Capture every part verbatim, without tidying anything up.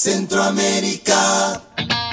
Centroamérica.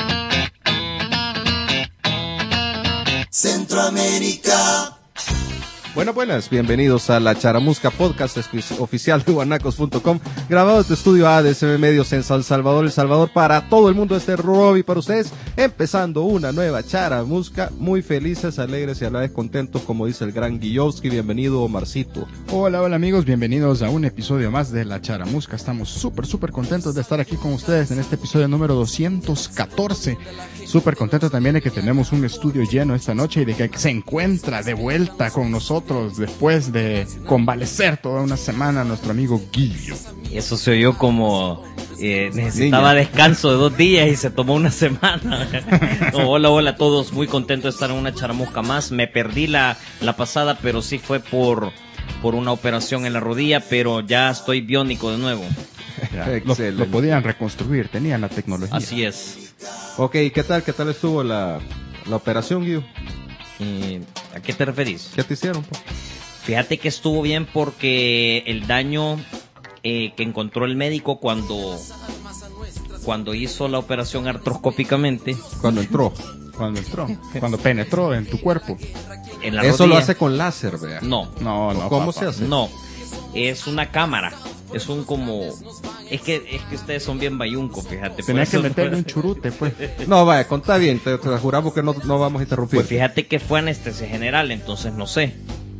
Centroamérica. Buenas, buenas, bienvenidos a la Charamusca Podcast oficial de guanacos punto com, grabado desde Estudio A de S M Medios en San Salvador, El Salvador, para todo el mundo. Este Robbie para ustedes, empezando una nueva Charamusca, muy felices, alegres y a la vez contentos, como dice el gran Guillowski. Bienvenido, Omarcito. Hola, hola amigos, bienvenidos a un episodio más de la Charamusca. Estamos súper, súper contentos de estar aquí con ustedes en este episodio número doscientos catorce. Súper contentos también de que tenemos un estudio lleno esta noche y de que se encuentra de vuelta con nosotros después de convalecer toda una semana nuestro amigo Guillo. Eso se oyó como eh, necesitaba Niña. descanso de dos días y se tomó una semana. No, hola, hola a todos, muy contento de estar en una Charamusca más. Me perdí la, la pasada, pero sí fue por, por una operación en la rodilla, pero ya estoy biónico de nuevo. Ya, lo, lo podían reconstruir, tenían la tecnología. Así es. Ok, ¿qué tal? ¿Qué tal estuvo la, la operación, Guido? Eh, ¿A qué te referís? ¿Qué te hicieron? Po? Fíjate que estuvo bien porque el daño eh, que encontró el médico cuando, cuando hizo la operación artroscópicamente. Cuando entró. Cuando entró. Cuando penetró en tu cuerpo. En la Eso rodilla. lo hace con láser, vea. No. No, no. ¿Cómo papá. se hace? No. Es una cámara. Es un como... Es que es que ustedes son bien bayuncos, fíjate. Tenías que eso meterle no... un churute, pues. No, vaya, contá bien, te, te juramos que no, no vamos a interrumpir. Pues fíjate que fue anestesia general, entonces no sé.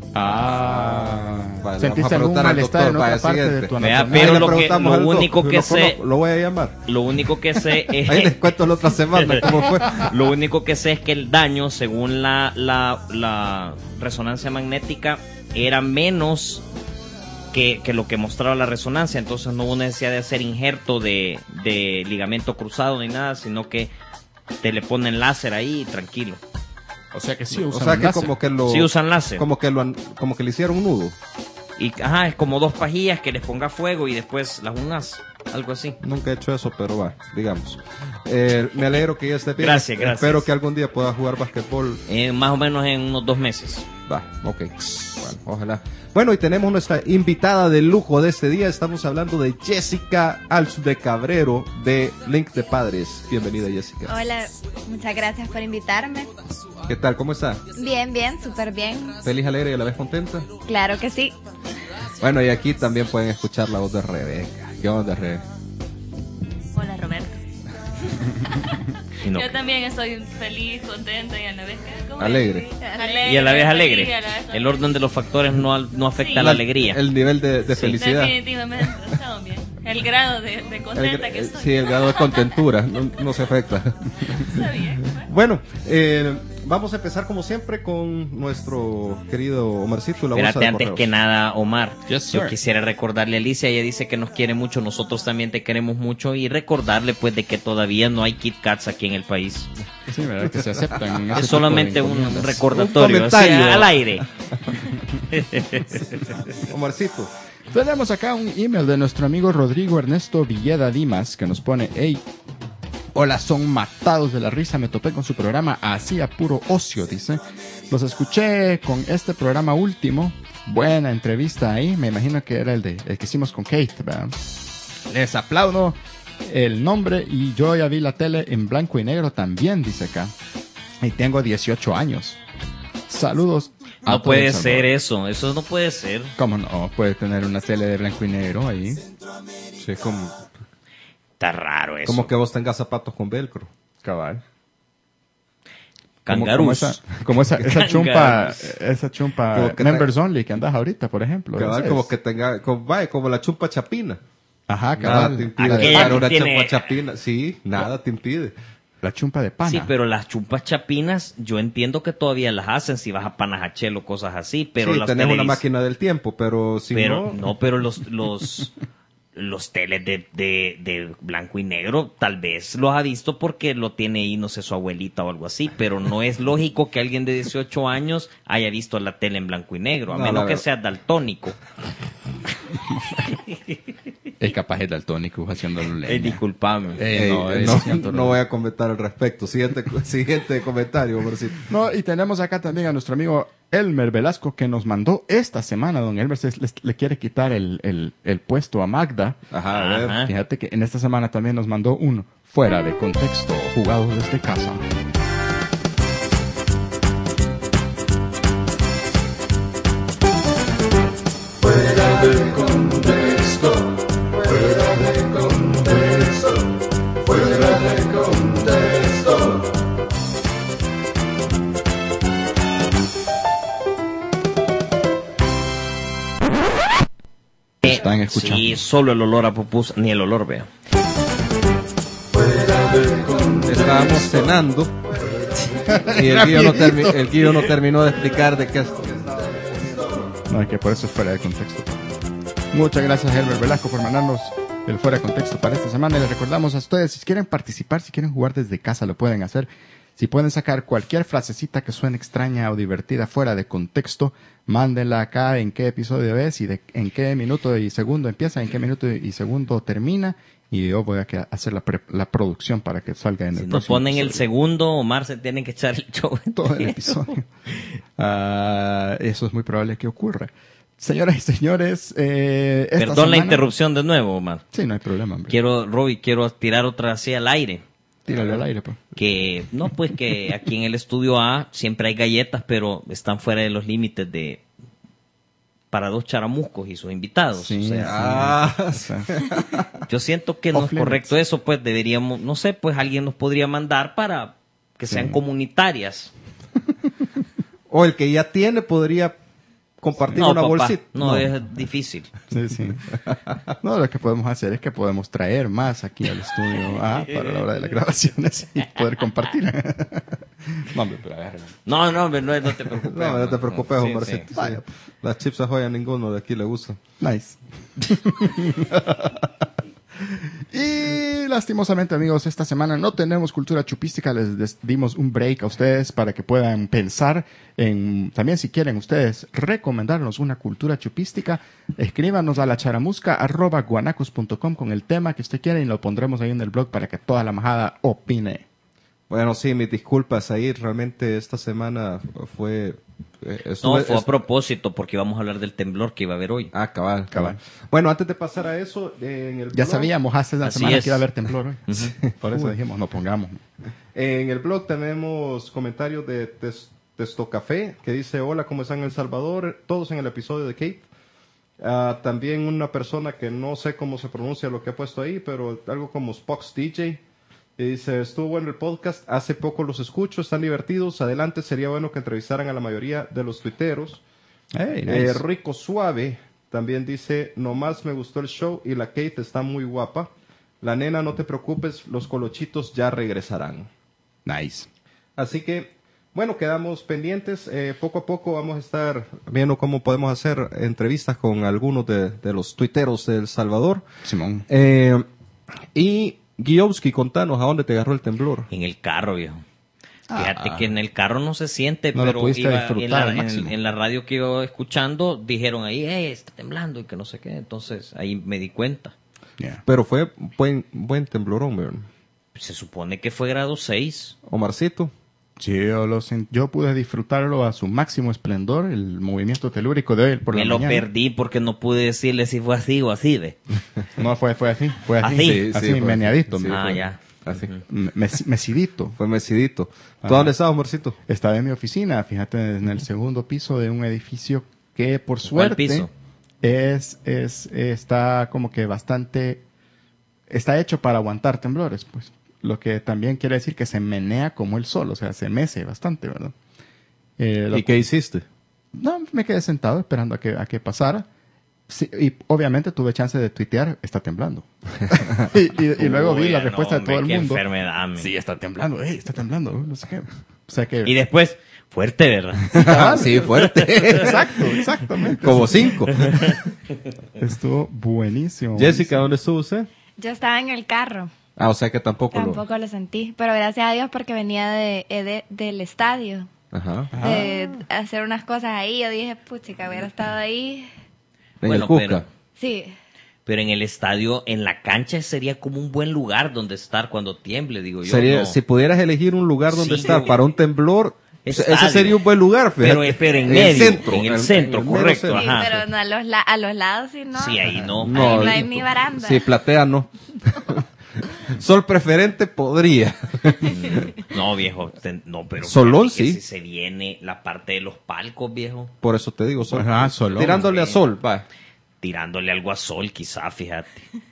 Ah, vale, ¿sentiste algún malestar en otra vaya, parte siguiente. de tu Vea, anatomía? pero lo, que, lo al único doc, que lo sé... conozco, lo voy a llamar. Lo único que sé es... Ahí les cuento la otra semana cómo fue. Lo único que sé es que el daño, según la, la, la resonancia magnética, era menos que, que lo que mostraba la resonancia. Entonces no hubo necesidad de hacer injerto de, de ligamento cruzado ni nada, sino que te le ponen láser ahí y tranquilo. O sea que sí usan O sea que láser. como que lo Sí usan láser. como que lo como que le hicieron un nudo. Y ajá, es como dos pajillas que les ponga fuego y después las unas, algo así. Nunca he hecho eso, pero va, digamos. Eh, me alegro que ya esté bien. Gracias, gracias. Espero que algún día pueda jugar basquetbol. Eh, más o menos en unos dos meses. Va, ok. Bueno, ojalá. Bueno, y tenemos nuestra invitada de lujo de este día. Estamos hablando de Jessica Alz de Cabrero de Link de Padres. Bienvenida, Jessica. Hola, muchas gracias por invitarme. ¿Qué tal? ¿Cómo está? Bien, bien, súper bien. ¿Feliz, alegre y a la vez contenta? Claro que sí. Bueno, y aquí también pueden escuchar la voz de Rebeca. ¿Qué onda, Rebeca? Hola, Roberto. Y no. Yo también estoy feliz, contenta y a la vez ¿cómo Alegre. es? Alegre. Y a la vez feliz, alegre. a la vez El orden de los factores no, al- no afecta Sí. a la alegría. El nivel de, de Sí. felicidad. Definitivamente, estamos bien. El grado de, de El contenta gra- que estoy. sí, el grado de contentura. No, no se afecta. Está bien. Bueno, eh, vamos a empezar como siempre con nuestro querido Omarcito. La bolsa Espérate, de antes correos. que nada, Omar, Yes, yo sir. quisiera recordarle a Alicia, ella dice que nos quiere mucho, nosotros también te queremos mucho, y recordarle pues de que todavía no hay Kit Kats aquí en el país. Sí, verdad que se aceptan. ese Es tipo solamente de un encomiendas. recordatorio, Un así, comentario. al aire. Omarcito. Tenemos acá un email de nuestro amigo Rodrigo Ernesto Villeda Dimas que nos pone: hey, hola, son matados de la risa, me topé con su programa así a puro ocio, dice. Los escuché con este programa último, buena entrevista ahí, me imagino que era el, de, el que hicimos con Kate, ¿verdad? Les aplaudo el nombre y yo ya vi la tele en blanco y negro también, dice acá. Y tengo dieciocho años. Saludos. a No todo puede El Salvador. ser eso, eso no puede ser. ¿Cómo no? Puede tener una tele de blanco y negro ahí. Sí, como, Está raro eso. como que vos tengas zapatos con velcro. Cabal. Como, como Cangarús. esa, como esa, esa chumpa, Cangarús. esa chumpa Como que members te- only que andas ahorita, por ejemplo. Cabal, Esa como es. que tenga, como, vaya, como la chumpa chapina. Ajá, Nada cabal. te impide Aquella usar que una tiene- chumpa chapina. Sí, nada te impide. La chumpa de pana. Sí, pero las chumpas chapinas, yo entiendo que todavía las hacen si vas a Panajachel o cosas así, pero sí, las tenés una televis- máquina del tiempo, pero si pero no... no, pero los los los teles de, de, de blanco y negro tal vez los ha visto porque lo tiene ahí, no sé, su abuelita o algo así, pero no es lógico que alguien de dieciocho años haya visto la tele en blanco y negro, a No, menos la que verdad. sea daltónico. Es capaz es daltónico haciéndolo leña. Eh, disculpame. Eh, Ey, no, eh, eh, no, lo siento, no voy a comentar al respecto. Siguiente, siguiente comentario, Marcito. No, y tenemos acá también a nuestro amigo Elmer Velasco que nos mandó esta semana. Don Elmer se- le, le quiere quitar el, el, el puesto a Magda. Ajá, a ver. Ajá. Fíjate que en esta semana también nos mandó uno fuera de contexto, jugado desde casa. Están escuchando. Sí, solo el olor a pupus, ni el olor, vea. Estábamos cenando y el guío, no termi- el guío no terminó de explicar de qué es. No, es que por eso es fuera de contexto. Muchas gracias, Herbert Velasco, por mandarnos el fuera de contexto para esta semana. Y les recordamos a ustedes, si quieren participar, si quieren jugar desde casa, lo pueden hacer. Si pueden sacar cualquier frasecita que suene extraña o divertida fuera de contexto, mándenla acá en qué episodio es y de, en qué minuto y segundo empieza, en qué minuto y segundo termina. Y yo voy a que- hacer la, pre- la producción para que salga en el Si no próximo ponen el episodio. segundo, Omar se tiene que echar el show. Todo el episodio. Ah, eso es muy probable que ocurra. Señoras y señores, eh, esta Perdón la semana- interrupción de nuevo, Omar. Sí, no hay problema, hombre. Quiero, Robbie, quiero tirar otra así al aire. Tírale al aire, pues. Que, no, pues que aquí en el estudio A siempre hay galletas, pero están fuera de los límites de para dos charamuscos y sus invitados. Sí, o sea, Ah, o sea, yo siento que no Off es limits. correcto eso, pues deberíamos, no sé, pues alguien nos podría mandar para que Sí. sean comunitarias. o el que ya tiene podría compartir No, una papá, bolsita. no, es difícil. sí, sí. No, lo que podemos hacer es que podemos traer más aquí al estudio ah, para la hora de las grabaciones y poder compartir. No, hombre, pero agárralo. No, no, hombre, no, no te preocupes. No, no te preocupes, Sí, Omarcito. sí. Sí. Las chips Ahoy a ninguno de aquí le gusta. Nice. Y lastimosamente, amigos, esta semana no tenemos cultura chupística. Les des- dimos un break a ustedes para que puedan pensar en, también si quieren ustedes recomendarnos una cultura chupística, escríbanos a la charamusca arroba guanacos punto com con el tema que usted quiera y lo pondremos ahí en el blog para que toda la majada opine. Bueno, sí, mis disculpas ahí. Realmente esta semana fue... eh, No, estuve- fue a est- propósito porque íbamos a hablar del temblor que iba a haber hoy. Ah, cabal, cabal. Cabal. Bueno, antes de pasar a eso, eh, en el Ya blog- sabíamos hace una Así semana es. que iba a haber temblor hoy. Por eso dijimos, no pongamos. En el blog tenemos comentarios de Tes- Testo Café que dice: hola, ¿cómo están en El Salvador? Todos en el episodio de Kate. Ah, también una persona que no sé cómo se pronuncia lo que ha puesto ahí, pero algo como Spox D J. Y dice: estuvo bueno el podcast, hace poco los escucho, están divertidos. Adelante, sería bueno que entrevistaran a la mayoría de los tuiteros. Hey, Eh, nice. Rico Suave también dice: nomás me gustó el show y la Kate está muy guapa. La nena, no te preocupes, los colochitos ya regresarán. Nice. Así que, bueno, quedamos pendientes. Eh, poco a poco vamos a estar viendo cómo podemos hacer entrevistas con algunos de, de los tuiteros de El Salvador. Simón. Eh, y Guiowski, contanos, ¿a dónde te agarró el temblor? En el carro, viejo. Ah. Fíjate que en el carro no se siente, No lo pero pudiste iba- disfrutar en, la, al en- máximo. en la radio que iba escuchando dijeron ahí, eh, está temblando y que no sé qué. Entonces ahí me di cuenta. Yeah. Pero fue buen, buen temblorón, ¿verdad? Se supone que fue grado seis. Omarcito. Sí, yo, lo sen- yo pude disfrutarlo a su máximo esplendor, el movimiento telúrico de hoy por Me la lo mañana. perdí porque no pude decirle si fue así o así, ve. No, fue, fue así, fue así, ¿Así? así, Sí, sí, fue- meneadito. sí, me- ah, fue- ya. Así. me- mes- mesidito. Fue mesidito. ¿Tú Ah. dónde estabas, Omarcito? Estaba en mi oficina, fíjate, en el segundo piso de un edificio que por suerte piso? es, es, está como que bastante, está hecho para aguantar temblores, pues. Lo que también quiere decir que se menea como el sol, o sea, se mece bastante, ¿verdad? Eh, lo- ¿Y qué hiciste? No, me quedé sentado esperando a que, a que pasara. Sí, y obviamente tuve chance de tuitear, está temblando. y, y- y luego vi Uy, la no, respuesta de hombre, todo el qué mundo. enfermedad, men. Sí, está temblando, ey, está temblando, no sé qué. O sea que... Y después, fuerte, ¿verdad? Ah, sí, fuerte. Exacto, exactamente. Como cinco. Estuvo buenísimo. Jessica, ¿dónde estuvo usted? Yo estaba en el carro, Ah, o sea que tampoco, tampoco lo sentí, pero gracias a Dios porque venía de, eh, de- del estadio, lo... Ajá. de hacer unas cosas ahí. Yo dije, puchica, hubiera estado ahí. En Bueno, el Cuca. pero- Sí, Pero en el estadio, en la cancha, sería como un buen lugar donde estar cuando tiemble, digo yo. Sería, no. Si pudieras elegir un lugar donde Sí, estar yo- para un temblor, Estadio. ese sería un buen lugar, fíjate. Pero, pero en medio, en el centro, mero correcto. centro. Sí, Ajá. pero no a los, la- a los lados, sí, no. Sí, ahí no. No, Ahí no hay ni baranda. Sí, platea no. Sol preferente podría. No, viejo, te- no, pero Solón, fíjate que sí. si se viene la parte de los palcos, viejo, Por eso te digo, sol. Ajá, Solón. Tirándole a Sí. sol, va. tirándole algo a sol, quizá, fíjate.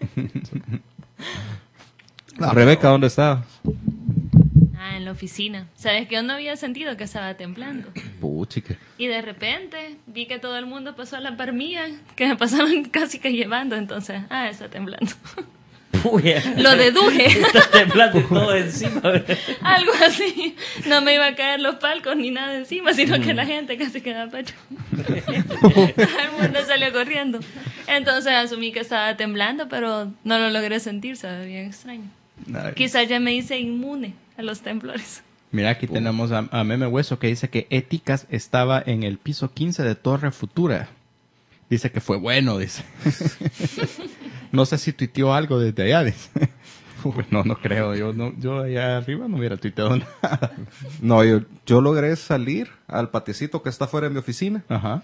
Rebeca, ¿dónde está? Ah, en la oficina. ¿Sabes que yo no había sentido que estaba temblando? Puchique. Y de repente vi que todo el mundo pasó a la par mía, que me pasaban casi que llevando, entonces, ah, está temblando. Uy, Lo deduje. está temblando todo encima. Algo así. No me iba a caer los palcos ni nada encima, sino que la gente casi quedaba pecho. Todo el mundo salió corriendo. Entonces asumí que estaba temblando, pero no lo logré sentir, sabe, bien extraño. Ay. Quizás ya me hice inmune a los temblores. Mira, aquí tenemos a, a Meme Hueso que dice que Éticas estaba en el piso quince de Torre Futura. Dice que fue bueno, dice. No sé si tuiteó algo desde allá, dice. Pues no, no creo. Yo, no, yo allá arriba no hubiera tuiteado nada. No, yo, yo logré salir al patiecito que está fuera de mi oficina Ajá.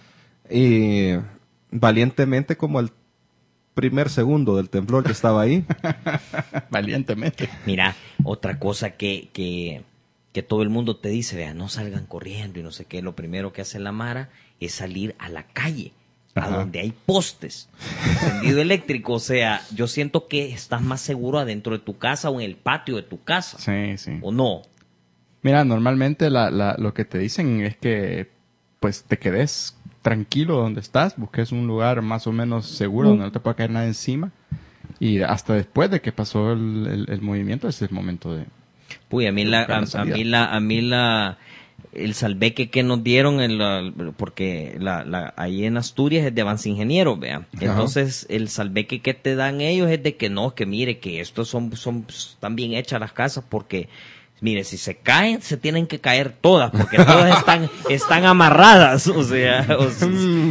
y valientemente como al primer segundo del temblor que estaba ahí. Valientemente. Mira, otra cosa que, que, que todo el mundo te dice, vea, no salgan corriendo y no sé qué, lo primero que hace la Mara es salir a la calle, a Ajá. donde hay postes, tendido eléctrico, o sea, yo siento que estás más seguro adentro de tu casa o en el patio de tu casa, Sí, sí. ¿o no? Mira, normalmente la, la, lo que te dicen es que pues te quedes tranquilo donde estás, busques un lugar más o menos seguro donde no te pueda caer nada encima y hasta después de que pasó el, el, el movimiento ese es el momento de... Uy, a mí la, Buscar la a, a salida. mí la, a mí la, el salveque que nos dieron, en la- porque la, la, ahí en Asturias es de avance ingeniero, vea. Entonces, el salveque que te dan ellos es de que no, que mire, que estos son, son, están bien hechas las casas porque, mire, si se caen, se tienen que caer todas, porque todas están, están amarradas, o sea, o sea,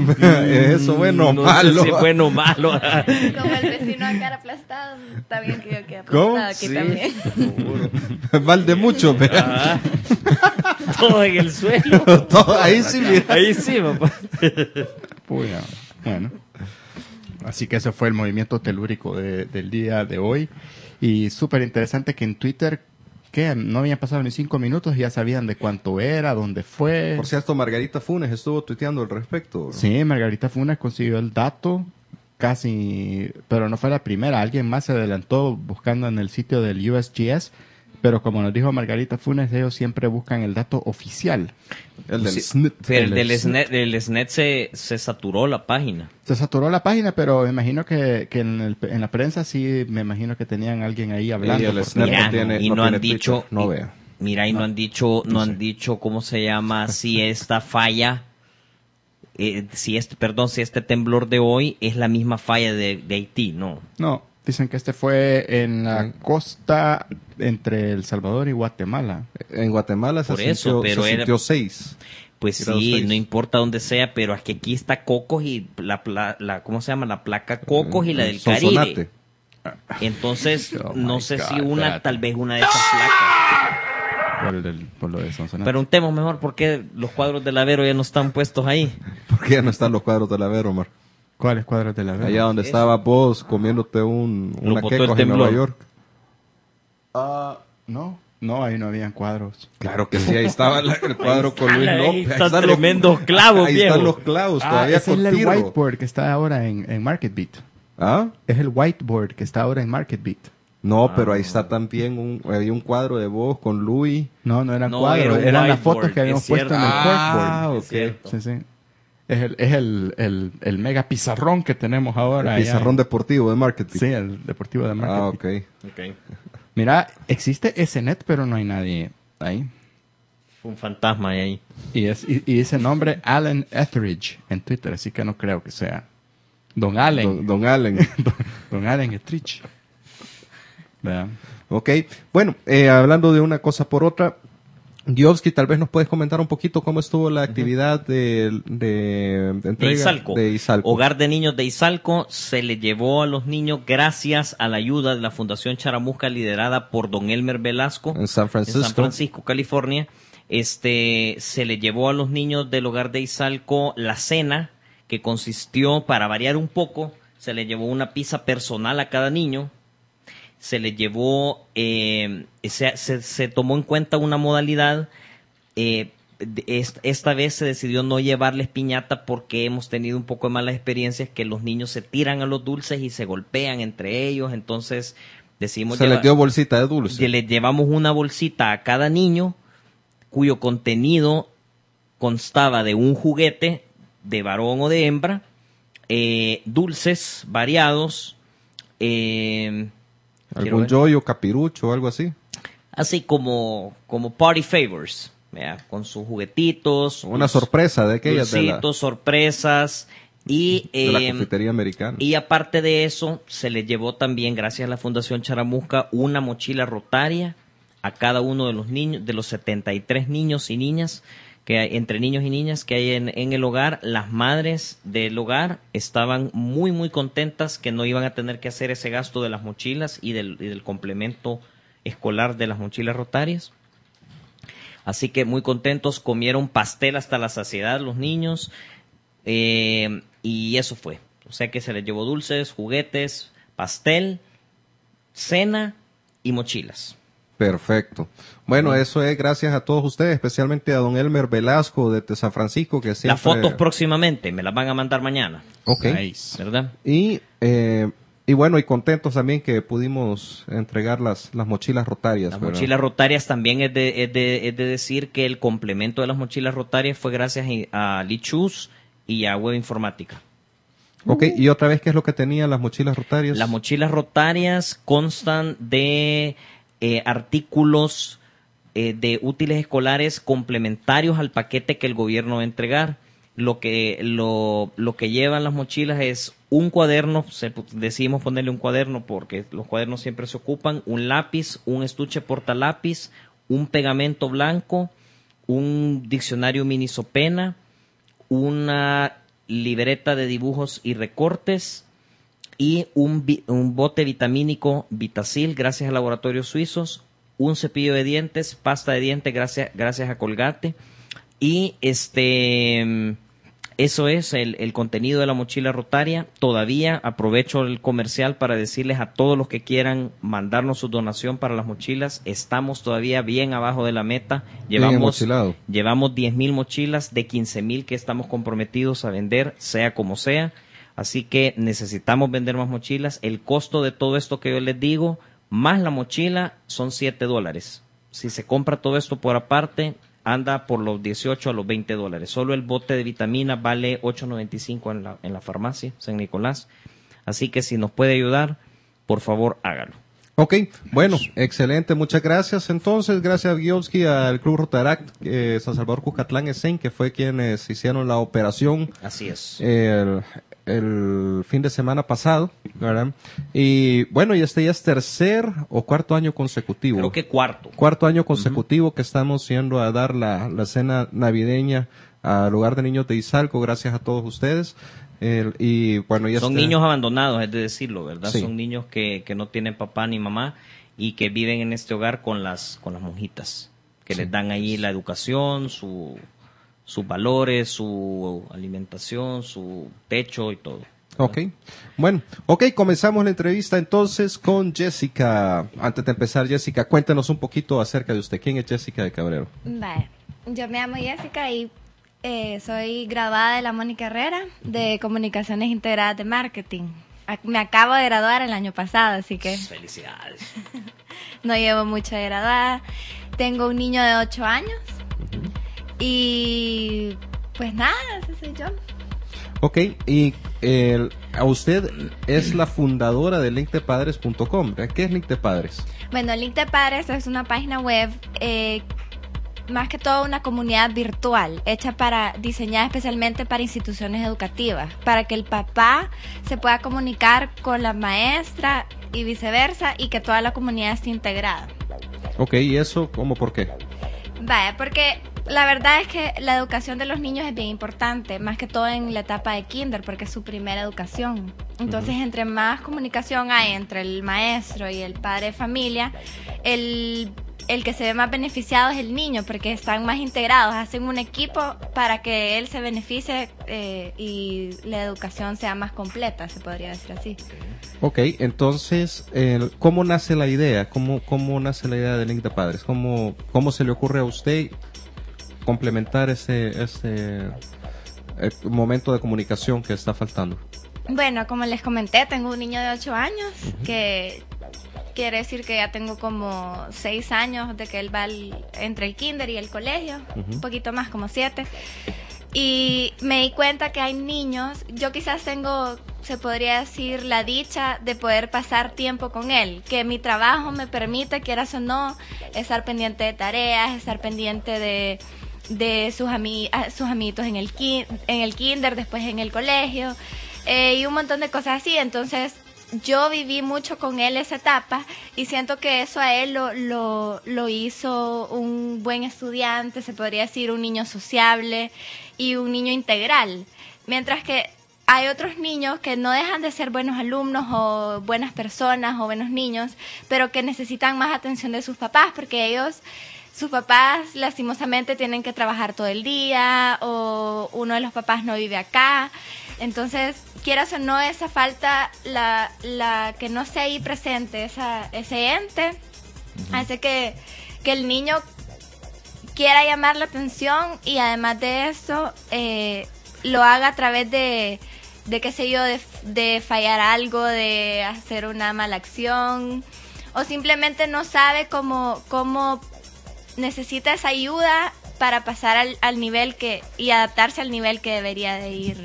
¿Es eso bueno o no malo? sé si es bueno o malo. Como el vecino a cara aplastado. Está bien que yo quede ¿Cómo? aplastada aquí Sí. también. Valde mucho, vea. Ajá. Todo en el suelo. Todo ahí sí, mira. Ahí sí, papá. Puya, bueno. Así que ese fue el movimiento telúrico de- del día de hoy. Y súper interesante que en Twitter, que no habían pasado ni cinco minutos, ya sabían de cuánto era, dónde fue. Por cierto, Margarita Funes estuvo tuiteando al respecto. Sí, Margarita Funes consiguió el dato casi, pero no fue la primera. Alguien más se adelantó buscando en el sitio del U S G S, pero como nos dijo Margarita Funes, ellos siempre buscan el dato oficial. El del Sí, S N I T. Pero el El del del SNET, del SNET se, se saturó la página. Se saturó la página, pero me imagino que, que en, el- en la prensa sí, me imagino que tenían alguien ahí hablando. Y el porque- Snap Mira, no tiene- y no no, tiene han dicho, Twitter, no y- vea. mira, y no, han dicho, no han dicho cómo se llama, si esta falla, eh, si este, perdón, si este temblor de hoy es la misma falla de, de Haití, no. No, dicen que este fue en la costa entre El Salvador y Guatemala. En Guatemala se Por eso, sintió, pero se era- sintió seis. Pues Grado sí, seis. no importa dónde sea, pero es que aquí está Cocos y la, pla- la ¿cómo se llama? La placa Cocos y la del Sonsonate. Caribe. Entonces, Oh no my sé si God, una, espérate. tal vez una de esas placas. Por, el- por lo de Sonsonate. Preguntemos mejor por qué los cuadros del Avero ya no están puestos ahí. Porque ya no están los cuadros de la Vero, Omar. ¿Cuáles cuadros de la Vero? Allá donde Eso. estaba vos comiéndote un, Lo una botó el quecos en temblor. Nueva York. Ah, no, no, ahí no habían cuadros. Claro que sí, ahí estaba la- el cuadro con Luis Ahí López. están los- tremendos clavos, Ahí viejo. están los clavos, Ah, todavía ese es con el tirro. whiteboard que está ahora en, en Market Beat. ¿Ah? Es el whiteboard que está ahora en Market Beat. No, pero ahí está también un, hay un cuadro de vos con Luis. No, no eran No, cuadros, era un eran las whiteboard, fotos que habíamos es puesto cierto. en el Ah, corkboard. ok. Es cierto. Sí, sí. Es el, es el, el, el mega pizarrón que tenemos ahora. El allá pizarrón en- deportivo de marketing. Sí, el deportivo de Market Ah, Beat. ok. Mira, existe SNET, pero no hay nadie ahí. Un fantasma ahí. Y, es, y, y dice nombre Alan Etheridge en Twitter, así que no creo que sea. Don Allen. Don, don Allen. Don, don Allen Etheridge. Vea. Ok. Bueno, eh, hablando de una cosa por otra, Giovsky, tal vez nos puedes comentar un poquito cómo estuvo la actividad de, de, de entrega de Izalco. de Izalco. Hogar de Niños de Izalco se le llevó a los niños gracias a la ayuda de la Fundación Charamusca liderada por don Elmer Velasco en San Francisco, en San Francisco, California. Este, se le llevó a los niños del Hogar de Izalco la cena, que consistió, para variar un poco, se le llevó una pizza personal a cada niño. Se le llevó, eh, se, se, se tomó en cuenta una modalidad, eh, esta, esta vez se decidió no llevarles piñata porque hemos tenido un poco de malas experiencias que los niños se tiran a los dulces y se golpean entre ellos, entonces decidimos se llevar, les dio bolsita de dulce. Les llevamos una bolsita a cada niño cuyo contenido constaba de un juguete de varón o de hembra, eh, dulces variados, eh, algún yoyo, capirucho o algo así. Así como, como party favors, ¿verdad? Con sus juguetitos. Una sorpresa de aquellas de la, sorpresas. Y, de la eh, confitería americana. Y aparte de eso, se le llevó también, gracias a la Fundación Charamusca, una mochila rotaria a cada uno de los niños, de los setenta y tres niños y niñas, que hay, entre niños y niñas que hay en, en el hogar. Las madres del hogar estaban muy muy contentas que no iban a tener que hacer ese gasto de las mochilas y del, y del complemento escolar de las mochilas rotarias. Así que muy contentos, comieron pastel hasta la saciedad los niños, eh, y eso fue. O sea que se les llevó dulces, juguetes, pastel, cena y mochilas. Perfecto. Bueno, eso es gracias a todos ustedes, especialmente a don Elmer Velasco de San Francisco, que siempre... Las fotos próximamente, me las van a mandar mañana. Ok. Nice. ¿Verdad? Y, eh, y bueno, y contentos también que pudimos entregar las, las mochilas rotarias. Las ¿verdad? mochilas rotarias también es de, es, de, es de decir que el complemento de las mochilas rotarias fue gracias a Lichus y a Web Informática. Ok, y otra vez, ¿qué es lo que tenían las mochilas rotarias? Las mochilas rotarias constan de... Eh, artículos eh, de útiles escolares complementarios al paquete que el gobierno va a entregar. Lo que, lo, lo que llevan las mochilas es un cuaderno, se, decidimos ponerle un cuaderno porque los cuadernos siempre se ocupan, un lápiz, un estuche portalápiz, un pegamento blanco, un diccionario minisopena, una libreta de dibujos y recortes, y un, un bote vitamínico Vitacil, gracias a Laboratorios Suizos, un cepillo de dientes, pasta de dientes, gracias, gracias a Colgate, y este eso es el, el contenido de la mochila rotaria. Todavía aprovecho el comercial para decirles a todos los que quieran mandarnos su donación para las mochilas, estamos todavía bien abajo de la meta, llevamos, llevamos diez mil mochilas de quince mil que estamos comprometidos a vender, sea como sea. Así que necesitamos vender más mochilas. El costo de todo esto que yo les digo, más la mochila, son siete dólares. Si se compra todo esto por aparte, anda por los dieciocho a los veinte dólares. Solo el bote de vitamina vale ocho noventa y cinco en la, en la farmacia San Nicolás. Así que si nos puede ayudar, por favor, hágalo. Ok, bueno, excelente, muchas gracias. Entonces, gracias a Giovsky, al Club Rotaract eh, San Salvador Cuscatlán Esen, que fue quienes hicieron la operación. Así es. El, el fin de semana pasado, ¿verdad? Y bueno, y este ya es tercer o cuarto año consecutivo. Creo que cuarto. Cuarto año consecutivo uh-huh. que estamos yendo a dar la, la cena navideña al Hogar de Niños de Izalco, gracias a todos ustedes. El, y bueno, ya son está. niños abandonados, es de decirlo, ¿verdad? Sí. Son niños que, que no tienen papá ni mamá y que viven en este hogar con las con las monjitas, que sí. les dan ahí la educación, su sus valores, su alimentación, su techo y todo. ¿verdad? Ok, bueno, ok, comenzamos la entrevista entonces con Jessica. Antes de empezar, Jessica, cuéntanos un poquito acerca de usted. ¿Quién es Jessica de Cabrero? Vale, yo me llamo Jessica y Eh, soy graduada de la Mónica Herrera de Comunicaciones Integradas de Marketing. Me acabo de graduar el año pasado, así que... ¡Felicidades! No llevo mucho de graduada. Tengo un niño de ocho años. Y pues nada, ese soy yo. Ok, y eh, a usted es la fundadora de link de padres punto com. ¿Qué es Link de Padres? Bueno, Link de Padres es una página web... Eh, más que todo una comunidad virtual hecha para diseñada especialmente para instituciones educativas, para que el papá se pueda comunicar con la maestra y viceversa y que toda la comunidad esté integrada. Ok, ¿y eso cómo por qué? Vaya, porque la verdad es que la educación de los niños es bien importante, más que todo en la etapa de kinder, porque es su primera educación. Entonces, uh-huh. entre más comunicación hay entre el maestro y el padre de familia, el, el que se ve más beneficiado es el niño, porque están más integrados, hacen un equipo para que él se beneficie eh, y la educación sea más completa, se podría decir así. Ok, entonces, eh, ¿cómo nace la idea? ¿Cómo, cómo nace la idea de Link de Padres? ¿Cómo, cómo se le ocurre a usted complementar ese, ese eh, momento de comunicación que está faltando? Bueno, como les comenté, tengo un niño de ocho años, uh-huh. que quiere decir que ya tengo como seis años de que él va al, entre el kinder y el colegio, uh-huh. un poquito más, como siete. Y me di cuenta que hay niños, yo quizás tengo, se podría decir, la dicha de poder pasar tiempo con él, que mi trabajo me permite, quieras o no, estar pendiente de tareas, estar pendiente de, de sus, ami, sus amiguitos en el, ki, en el kinder, después en el colegio, eh, y un montón de cosas así. Entonces yo viví mucho con él esa etapa y siento que eso a él lo, lo, lo hizo un buen estudiante, se podría decir un niño sociable y un niño integral. Mientras que hay otros niños que no dejan de ser buenos alumnos o buenas personas o buenos niños, pero que necesitan más atención de sus papás porque ellos, sus papás lastimosamente tienen que trabajar todo el día o uno de los papás no vive acá. Entonces, quieras o no, esa falta, la, la que no esté ahí presente, esa, ese ente, uh-huh. hace que, que el niño quiera llamar la atención y además de eso, eh, lo haga a través de, de qué sé yo, de, de fallar algo, de hacer una mala acción, o simplemente no sabe cómo, cómo necesita esa ayuda para pasar al, al nivel que, y adaptarse al nivel que debería de ir.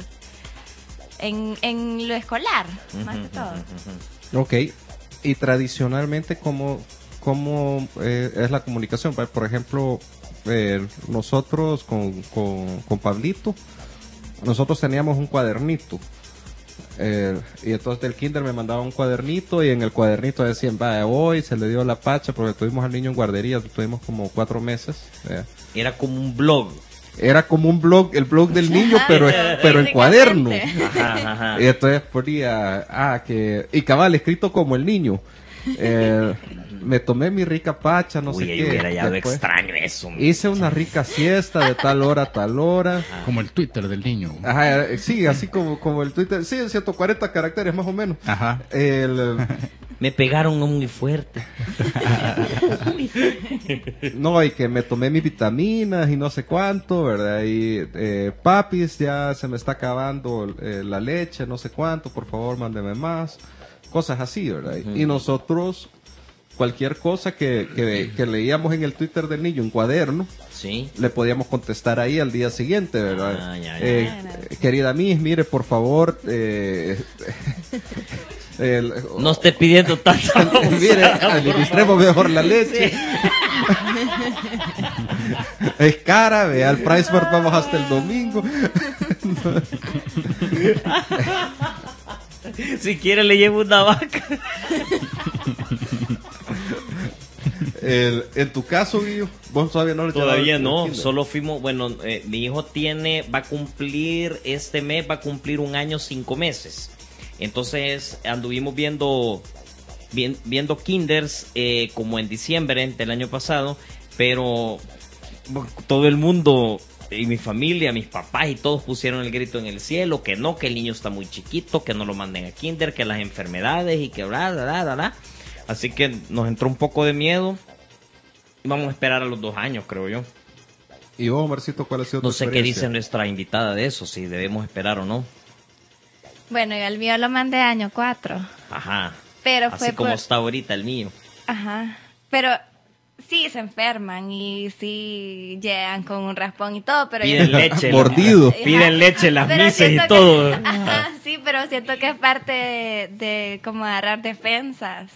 En, en lo escolar, uh-huh, más que todo. Uh-huh. Ok, y tradicionalmente, ¿cómo, cómo eh, es la comunicación? Por ejemplo, eh, nosotros con, con, con Pablito, nosotros teníamos un cuadernito. Eh, y entonces del kinder me mandaba un cuadernito y en el cuadernito decían, vaya, hoy se le dio la pacha porque tuvimos al niño en guardería, tuvimos como cuatro meses. Eh. Era como un blog. Era como un blog, el blog del niño, pero pero en cuaderno. Ajá, ajá. Y entonces ponía, ah, que, y cabal, escrito como el niño. Eh, me tomé mi rica pacha, no Uy, sé yo qué. hubiera hallado Después, extraño eso. hice una rica siesta de tal hora a tal hora. Ajá. Como el Twitter del niño. Ajá, sí, así como, como el Twitter. Sí, ciento cuarenta caracteres más o menos. Ajá. El... Me pegaron muy fuerte. No, y que me tomé mis vitaminas y no sé cuánto, ¿verdad? Y eh, papis, ya se me está acabando eh, la leche, no sé cuánto, por favor, mándeme más. Cosas así, ¿verdad? Uh-huh. Y nosotros, cualquier cosa que, que, que leíamos en el Twitter del niño, en cuaderno, sí, le podíamos contestar ahí al día siguiente, ¿verdad? Ah, ya, ya. Eh, querida Miss, mire, por favor, eh, el, no esté pidiendo tanto. Mire, administremos mejor la leche. Sí. Es cara, vea, al PriceMart vamos hasta el domingo. Si quiere le llevo una vaca. El, en tu caso, Guillo, vos todavía no le Todavía no, solo fuimos, bueno, eh, mi hijo tiene, va a cumplir, este mes va a cumplir un año, cinco meses. Entonces anduvimos viendo, vi, viendo kinders eh, como en diciembre del año pasado, pero todo el mundo y mi familia, mis papás y todos pusieron el grito en el cielo, que no, que el niño está muy chiquito, que no lo manden a kinder, que las enfermedades y que bla, bla, bla, bla, bla. Así que nos entró un poco de miedo. Vamos a esperar a los dos años, creo yo. ¿Y vos, Marcito, cuál ha sido tu No sé qué experiencia? dice nuestra invitada de eso, si debemos esperar o no. Bueno, yo al mío lo mandé año cuatro. Ajá. Pero Así fue como por... está ahorita el mío. Ajá. Pero sí se enferman y sí llegan con un raspón y todo, pero... Piden yo... leche. Mordido. La... Piden leche las pero misas y que... todo. Ajá, sí, pero siento que es parte de, de como agarrar defensas.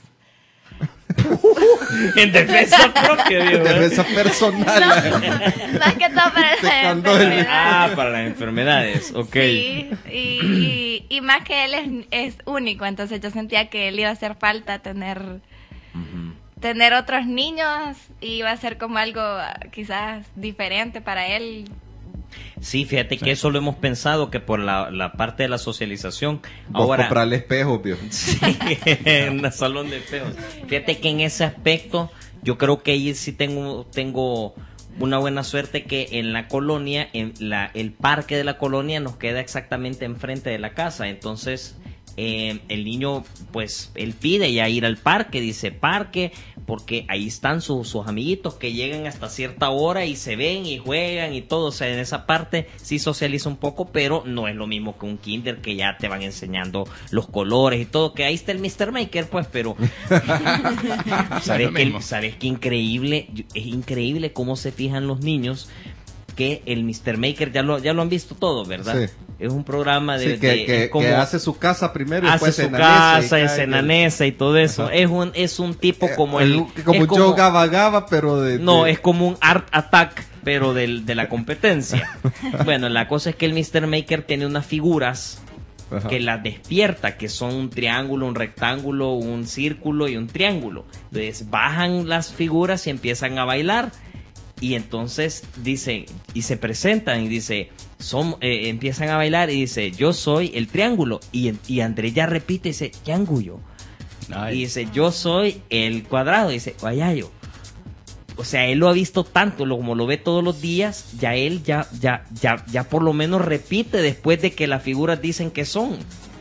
En defensa propia, En defensa personal. No, más que todo para las enfermedades. Ah, para las enfermedades, ok. Sí, y, y, y más que él es, es único, entonces yo sentía que él iba a hacer falta tener uh-huh. tener otros niños iba a ser como algo quizás diferente para él. Sí, fíjate que eso lo hemos pensado, que por la, la parte de la socialización. Vos Ahora, comprarle espejos, vio. sí, en el salón de espejos. Fíjate que en ese aspecto, yo creo que ahí sí tengo, tengo una buena suerte, que en la colonia, en la, el parque de la colonia nos queda exactamente enfrente de la casa. Entonces, eh, el niño, pues, él pide ya ir al parque, dice parque, porque ahí están sus, sus amiguitos que llegan hasta cierta hora y se ven y juegan y todo. O sea, en esa parte sí socializa un poco, pero no es lo mismo que un kinder, que ya te van enseñando los colores y todo, que ahí está el mister Maker, pues, pero ¿sabes qué? ¿Sabes qué increíble? Es increíble cómo se fijan los niños, que el mister Maker ya lo, ya lo han visto todo, ¿verdad? Sí. Es un programa de... Sí, que, de- que, es como- que hace su casa primero y hace después su se enaneza y casa, cae es en el- enanesa y todo eso. Ajá. Es un es un tipo Eh, como el... como es un como- Joe Gaba Gaba, pero de... No, de- es como un Art Attack, pero del, de la competencia. Bueno, la cosa es que el mister Maker tiene unas figuras Ajá. que las despierta, que son un triángulo, un rectángulo, un círculo y un triángulo. Entonces bajan las figuras y empiezan a bailar. Y entonces dice, y se presentan y dice, son, eh, empiezan a bailar y dice, yo soy el triángulo. Y, y Andrés ya repite y dice, triángulo. Ay. Y dice, yo soy el cuadrado. Y dice, guayayo. O sea, él lo ha visto tanto, lo, como lo ve todos los días, ya él ya, ya, ya, ya por lo menos repite después de que las figuras dicen que son.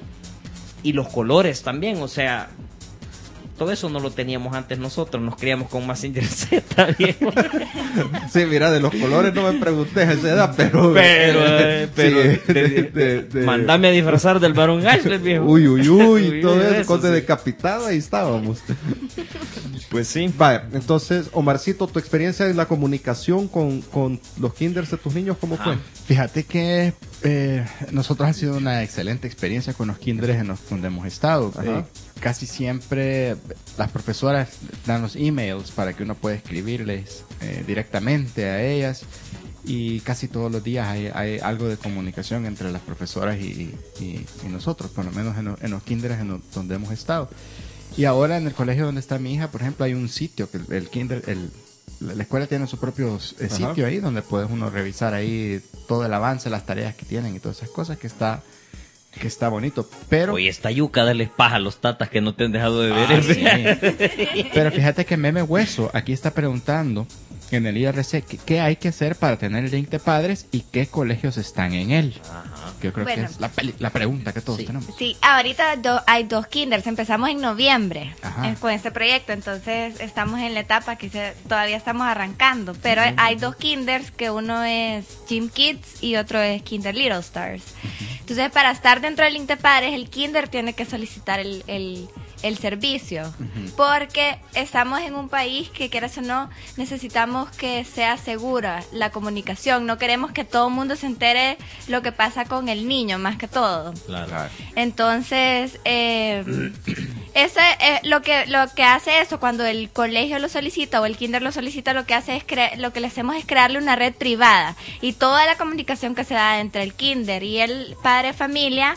Y los colores también, o sea, todo eso no lo teníamos antes nosotros, nos criamos con Mazinger Z, viejo. Sí, mira, de los colores no me pregunté a esa edad, pero... Pero, eh, pero, sí, de- de- de- de- Mándame a disfrazar del Barón Ashler, viejo. Uy, uy, uy, todo eso, eso, con de sí. decapitado, ahí estábamos. Pues sí. Vaya, entonces, Omarcito, tu experiencia en la comunicación con, con los kinders de tus niños, ¿cómo Ah. fue? Fíjate que eh, nosotros ha sido una excelente experiencia con los kinders en los donde hemos estado. Ajá. Eh, casi siempre las profesoras dan los emails para que uno pueda escribirles eh, directamente a ellas, y casi todos los días hay, hay algo de comunicación entre las profesoras y, y- y nosotros, por lo menos en, lo- en los kinders en lo- donde hemos estado. Y ahora en el colegio donde está mi hija, por ejemplo, hay un sitio que el, el kinder, el, la la escuela tiene su propio eh, Ajá. sitio ahí donde puedes uno revisar ahí todo el avance, las tareas que tienen y todas esas cosas, que está que está bonito. Pero Oye, esta yuca, darles paja a los tatas que no te han dejado de ver. Ah, ese. sí. Pero fíjate que Meme Hueso aquí está preguntando en el I R C que- qué hay que hacer para tener el link de padres y qué colegios están en él. Ajá. Que yo creo Bueno. que es la, peli- la pregunta que todos Sí. tenemos. Sí, ahorita do- hay dos kinders. Empezamos en noviembre Ajá. eh, con este proyecto, entonces estamos en la etapa que se- todavía estamos arrancando. Pero hay dos kinders, que uno es Gym Kids y otro es Kinder Little Stars. Entonces, para estar dentro del link de padres, el kinder tiene que solicitar el, el, el servicio. Porque estamos en un país que, quieras o no, necesitamos que sea segura la comunicación. No queremos que todo el mundo se entere lo que pasa con el niño, más que todo. Claro. Entonces, eh, eso es lo que lo que hace eso, cuando el colegio lo solicita o el kinder lo solicita, lo que hace es cre- lo que le hacemos es crearle una red privada, y toda la comunicación que se da entre el kinder y el padre de familia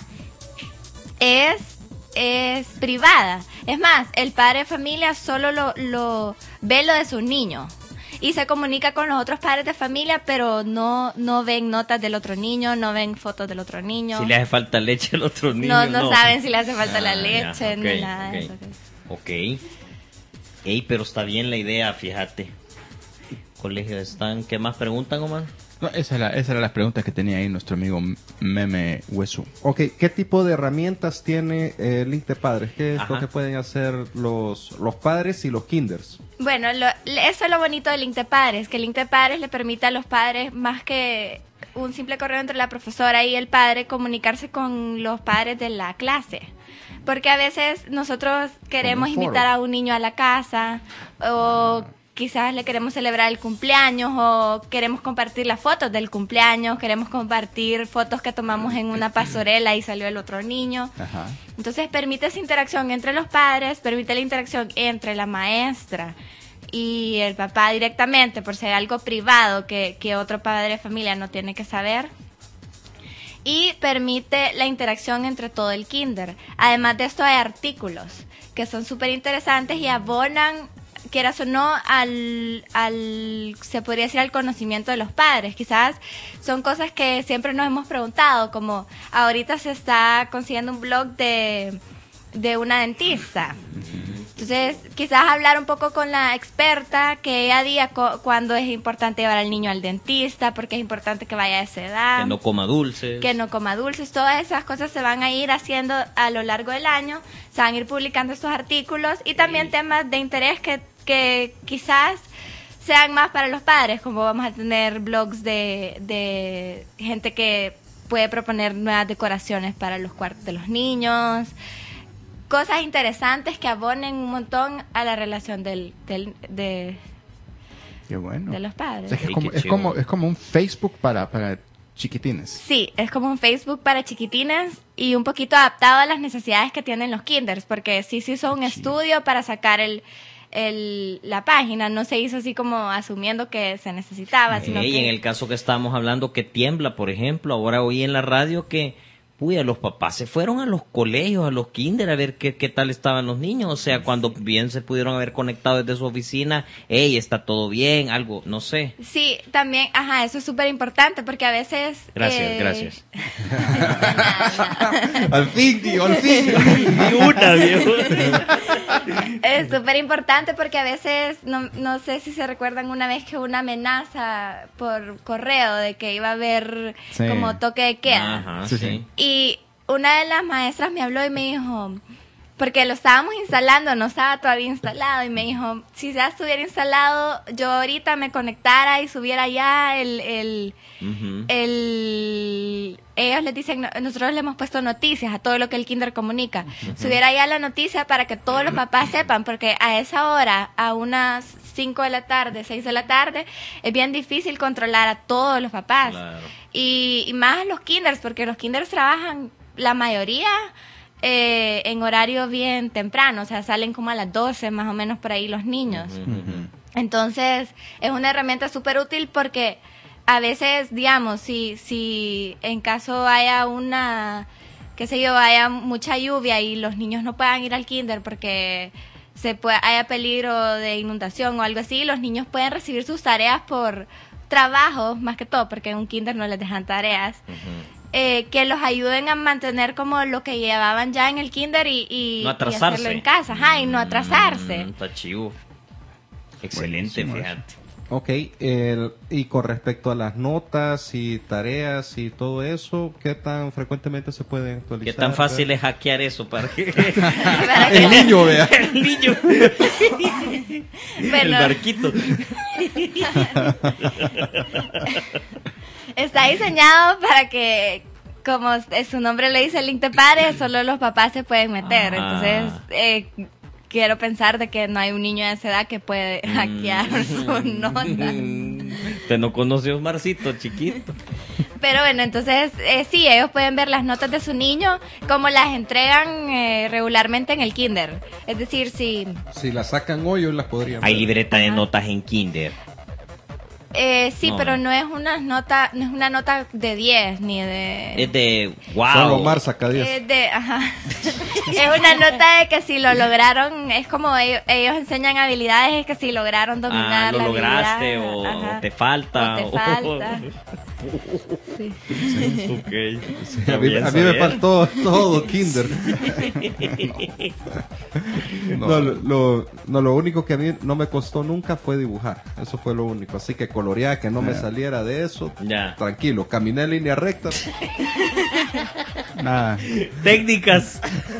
es es privada. Es más, el padre de familia solo lo, lo ve lo de sus niños y se comunica con los otros padres de familia, pero no no ven notas del otro niño, no ven fotos del otro niño. Si le hace falta leche al otro niño. No, no, saben si le hace falta la Ah, leche ya, ni ok, nada de ok. eso. Ok. Ey, pero está bien la idea, fíjate. Colegio están. ¿Qué más preguntan, Omar? No, esa, era, esa era la pregunta que tenía ahí nuestro amigo Meme Hueso. Ok, ¿qué tipo de herramientas tiene el link de padres? ¿Qué es Ajá. lo que pueden hacer los, los padres y los kinders? Bueno, lo- eso es lo bonito del Link de Padres, que el Link de Padres le permite a los padres, más que un simple correo entre la profesora y el padre, comunicarse con los padres de la clase. Porque a veces nosotros queremos Como un invitar foro. a un niño a la casa, o quizás le queremos celebrar el cumpleaños, o queremos compartir las fotos del cumpleaños, queremos compartir fotos que tomamos en una pastorela y salió el otro niño. Ajá. Entonces permite esa interacción entre los padres, permite la interacción entre la maestra y el papá directamente, por si hay algo privado que, que otro padre de familia no tiene que saber. Y permite la interacción entre todo el kinder. Además de esto hay artículos que son súper interesantes y abonan quieras o no, al, al, se podría decir al conocimiento de los padres. Quizás son cosas que siempre nos hemos preguntado, como ahorita se está consiguiendo un blog de, de una dentista. Entonces, quizás hablar un poco con la experta, que ella diga cu- cuándo es importante llevar al niño al dentista, porque es importante que vaya a esa edad. Que no coma dulces. Que no coma dulces. Todas esas cosas se van a ir haciendo a lo largo del año. Se van a ir publicando estos artículos y también Sí. temas de interés que, que quizás sean más para los padres, como vamos a tener blogs de, de gente que puede proponer nuevas decoraciones para los cuartos de los niños. Cosas interesantes que abonen un montón a la relación del, del, de, Qué bueno. de los O padres. sea, que es, Ay, como, qué es, chido. como, es como un Facebook para, para chiquitines. Sí, es como un Facebook para chiquitines y un poquito adaptado a las necesidades que tienen los kinders, porque sí se hizo un estudio para sacar el, el, la página, no se hizo así como asumiendo que se necesitaba, sino Ey, que... en el caso que estábamos hablando que tiembla, por ejemplo, ahora oí en la radio que, uy, los papás se fueron a los colegios, a los kinder a ver qué, qué tal estaban los niños, o sea, cuando bien se pudieron haber conectado desde su oficina, hey, está todo bien, algo, no sé. Sí, también, ajá, eso es súper importante porque a veces... Gracias, eh, gracias. nada, nada. Al fin, tío, al fin. Ni una, viejo. Es súper importante porque a veces, no, no sé si se recuerdan una vez que hubo una amenaza por correo de que iba a haber Sí. como toque de queda. Ajá, Sí, sí. sí. Y una de las maestras me habló y me dijo, porque lo estábamos instalando, no estaba todavía instalado, y me dijo, si ya estuviera instalado, yo ahorita me conectara y subiera ya el... el Ujú. el ellos les dicen, no- nosotros le hemos puesto noticias a todo lo que el kinder comunica. Subiera ya la noticia para que todos los papás sepan, porque a esa hora, a unas cinco de la tarde, seis de la tarde, es bien difícil controlar a todos los papás. Claro. Y, y más los kinders, porque los kinders trabajan, la mayoría, eh, en horario bien temprano, o sea, salen como a las doce más o menos por ahí los niños. Ujú. Entonces, es una herramienta súper útil porque a veces, digamos, si, si en caso haya una, qué sé yo, haya mucha lluvia y los niños no puedan ir al kinder porque se puede, haya peligro de inundación o algo así, los niños pueden recibir sus tareas por trabajo, más que todo, porque en un kinder no les dejan tareas. eh, que los ayuden a mantener como lo que llevaban ya en el kinder y, y, No y atrasarse. hacerlo en casa, ajá, y no atrasarse. Mm, está chivo. Excelente, Buenísimo fíjate. Ok, el- y con respecto a las notas y tareas y todo eso, ¿qué tan frecuentemente se pueden actualizar? ¿Qué tan fácil es hackear eso para que Para que- El niño, vea. el niño, el Bueno, barquito? está diseñado para que, como es- su nombre le dice, el link de padres, solo los papás se pueden meter. Ah. Entonces, eh, quiero pensar de que no hay un niño de esa edad que puede hackear su nota. Te no conoció Marcito, chiquito. Pero bueno, entonces, eh, sí, ellos pueden ver las notas de su niño como las entregan eh, regularmente en el kinder. Es decir, si... Si las sacan hoy, hoy las podrían Hay ver. libreta de Ajá. notas en kinder. Eh, sí, No. pero no es una nota, no es una nota de diez ni de... Es de wow. Solo Omar saca diez. Es de, ajá. Es una nota de que si lo lograron, es como ellos, ellos enseñan habilidades, es que si lograron dominar Ah, lo la lograste habilidad, o, ajá. o te falta. O te falta. Sí. Ok. A mí, a mí me faltó todo kinder. No, lo, lo- no, lo único que a mí no me costó nunca fue dibujar. Eso fue lo único. Así que colorear, que no me saliera de eso. Ya. Tranquilo, caminé en línea recta. Nada. Técnicas.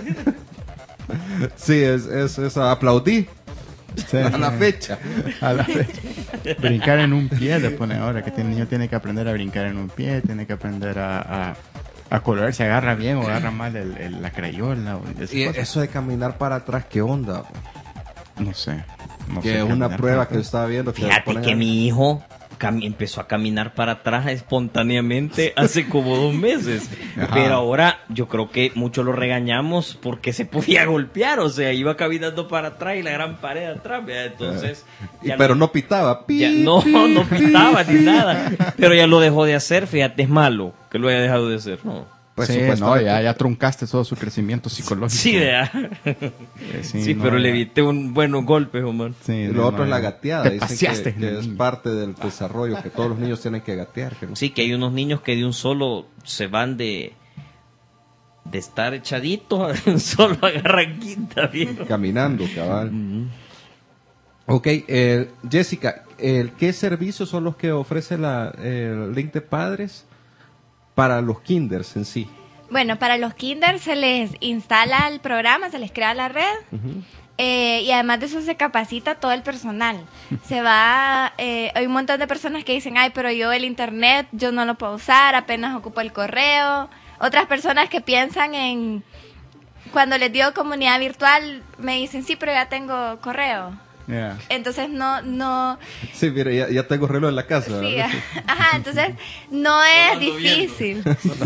Sí, es, es, es- aplaudí Sí, a la sí. fecha. A la vez. Brincar en un pie le pone ahora, que el niño tiene que aprender a brincar en un pie, tiene que aprender a, a, a colorear, si agarra bien o agarra mal el, el- la crayola. O esas Y cosas. eso de caminar para atrás, ¿qué onda? No sé. No Que sé es una caminar prueba para que atrás. estaba viendo. Que Fíjate ponen que a- mi hijo cam- empezó a caminar para atrás espontáneamente hace como dos meses. Ajá. Pero ahora yo creo que mucho lo regañamos porque se podía golpear. O sea, iba caminando para atrás y la gran pared atrás. ¿verdad? Entonces. Y, ya pero lo- no pitaba. Pi, ya- no, pi, no pi. pitaba ni nada. Pero ya lo dejó de hacer. Fíjate, es malo que lo haya dejado de hacer. No. Pues sí, supuestamente. no, ya, ya truncaste todo su crecimiento psicológico. Sí, vea. Eh, sí, Sí, no, pero ya. le evité un buenos golpes, Omar. Sí, Y no, lo otro no, es la ya. gateada. Te Dicen paseaste. que, que es parte del desarrollo, que todos los niños tienen que gatear. Que no- Sí, que hay unos niños que de un solo se van de de estar echaditos, a un solo agarran quinta, viejo. Caminando, cabal. Ok, eh, Jessica, el, ¿qué servicios son los que ofrece la, el link de padres para los kinders en sí? Bueno, para los kinders se les instala el programa, se les crea la red. Eh, y además de eso se capacita todo el personal. Se va, eh, hay un montón de personas que dicen, ay, pero yo el internet, yo no lo puedo usar, apenas ocupo el correo. Otras personas que piensan en, cuando les digo comunidad virtual, me dicen, sí, pero ya tengo correo. Yeah. Entonces no, no, Sí, mira, ya, ya tengo reloj en la casa. sí, ¿verdad? ajá, entonces no es difícil.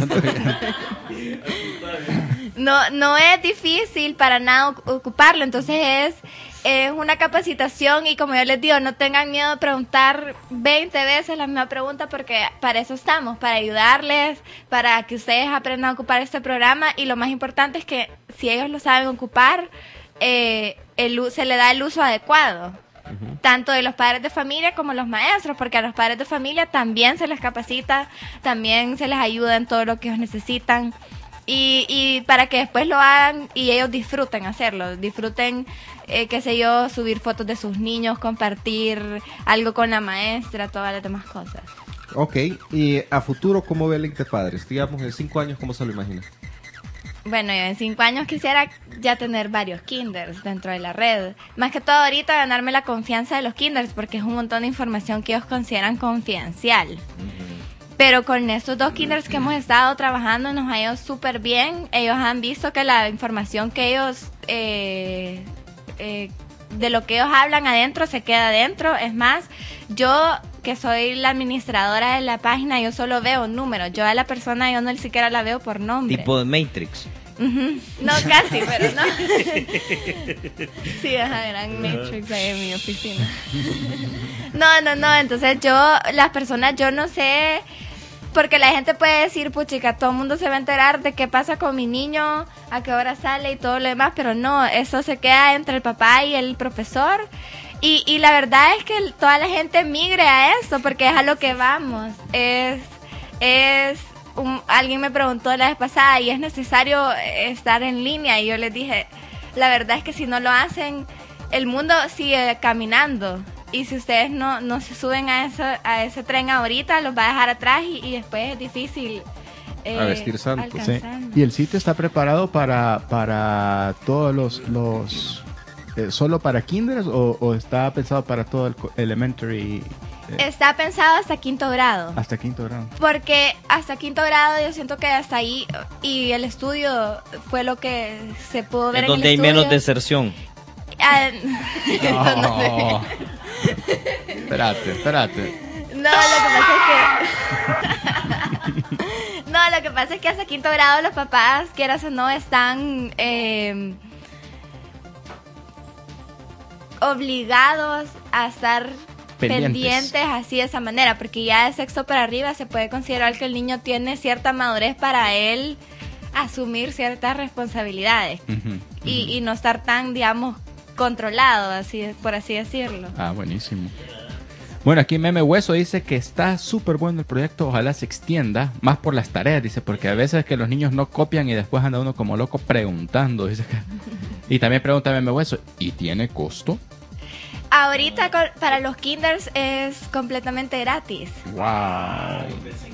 No, no es difícil para nada oc- ocuparlo, entonces es, es una capacitación y como yo les digo, no tengan miedo de preguntar veinte veces la misma pregunta porque para eso estamos, para ayudarles, para que ustedes aprendan a ocupar este programa y lo más importante es que si ellos lo saben ocupar, eh, el, u- se le da el uso adecuado. Tanto de los padres de familia como los maestros, porque a los padres de familia también se les capacita, también se les ayuda en todo lo que ellos necesitan. Y, y para que después lo hagan y ellos disfruten hacerlo, disfruten, eh, qué sé yo, subir fotos de sus niños, compartir algo con la maestra, todas las demás cosas. Ok, y a futuro, ¿cómo ve el link de padres? Digamos, en cinco años, ¿cómo se lo imagina? Bueno, yo en cinco años quisiera ya tener varios kinders dentro de la red. Más que todo ahorita ganarme la confianza de los kinders porque es un montón de información que ellos consideran confidencial. Pero con estos dos kinders que hemos estado trabajando nos ha ido súper bien. Ellos han visto que la información que ellos, eh, eh, de lo que ellos hablan adentro, se queda adentro. Es más, yo que soy la administradora de la página, yo solo veo números. Yo a la persona, yo no ni siquiera la veo por nombre. Tipo de Matrix. Ujú. No, casi, pero no. Sí, ajá, gran Matrix ahí en mi oficina. No, no, no, entonces yo, las personas, yo no sé, porque la gente puede decir, puchica, todo el mundo se va a enterar de qué pasa con mi niño, a qué hora sale y todo lo demás, pero no, eso se queda entre el papá y el profesor. Y, y la verdad es que toda la gente migre a eso, porque es a lo que vamos. Es, es un, alguien me preguntó la vez pasada, ¿y es necesario estar en línea? Y yo les dije, la verdad es que si no lo hacen, el mundo sigue caminando. Y si ustedes no, no se suben a, eso, a ese tren ahorita, los va a dejar atrás y, y después es difícil eh, A vestir santos. Sí. alcanzarlo. Y el sitio está preparado para, para todos los... los eh, ¿Solo para kinders o, o está pensado para todo el co- elementary? eh, Está pensado hasta quinto grado. hasta quinto grado. Porque hasta quinto grado yo siento que hasta ahí, y el estudio fue lo que se pudo ver Es en donde el hay menos estudio. deserción. Ah, No. no sé. Espérate, espérate. No, lo que pasa es que... No, lo que pasa es que hasta quinto grado los papás, quieras o no, están eh, obligados a estar Pendientes. pendientes así de esa manera, porque ya de sexto para arriba se puede considerar que el niño tiene cierta madurez para él asumir ciertas responsabilidades Ujú, y, ujú. y no estar tan, digamos, controlado, así por así decirlo. Ah, buenísimo. Bueno, aquí Meme Hueso dice que está súper bueno el proyecto, ojalá se extienda, más por las tareas, dice, porque a veces que los niños no copian y después anda uno como loco preguntando, dice que... Y también pregunta Meme Hueso, ¿y tiene costo? Ahorita co- para los kinders es completamente gratis. Wow.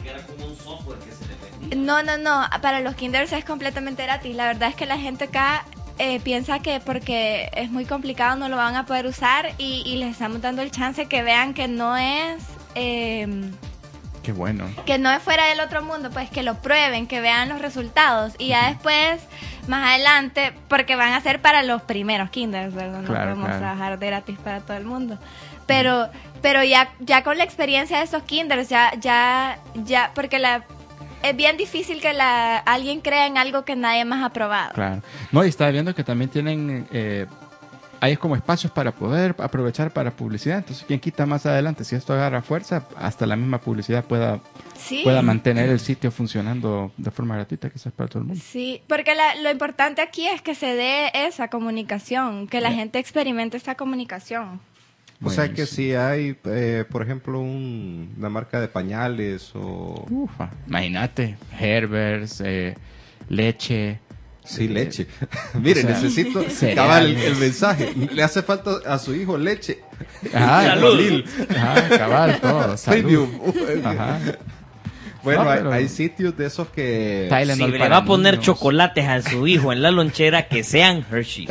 No, no, no, para los kinders es completamente gratis. La verdad es que la gente acá eh, piensa que porque es muy complicado no lo van a poder usar y, y les estamos dando el chance que vean que no es... eh, Qué bueno. que no es fuera del otro mundo, pues que lo prueben, que vean los resultados y ya después, más adelante, porque van a ser para los primeros kinders, ¿verdad? No Claro, podemos claro. trabajar de gratis para todo el mundo. Pero pero ya ya con la experiencia de esos kinders, ya ya ya porque la es bien difícil que la alguien crea en algo que nadie más ha probado. Claro. No, y estaba viendo que también tienen... eh, hay como espacios para poder aprovechar para publicidad. Entonces, ¿quién quita más adelante? Si esto agarra fuerza, hasta la misma publicidad pueda, Sí. pueda mantener el sitio funcionando de forma gratuita, quizás para todo el mundo. Sí, porque la- lo importante aquí es que se dé esa comunicación, que la gente experimente esa comunicación. O sea que Buenísimo. si hay, eh, por ejemplo, un- una marca de pañales o... Ufa, imagínate, Herbers, eh, leche. Sí, leche. Mire, o sea, necesito cereales. cabal el, el mensaje. Le hace falta a su hijo leche. Ajá, Salud. Lil. Ajá, cabal, todo. salud. Premium. Ajá. Bueno, No, hay, pero- hay sitios de esos que... Tylenol Si le para va a poner niños. chocolates a su hijo en la lonchera, que sean Hershey.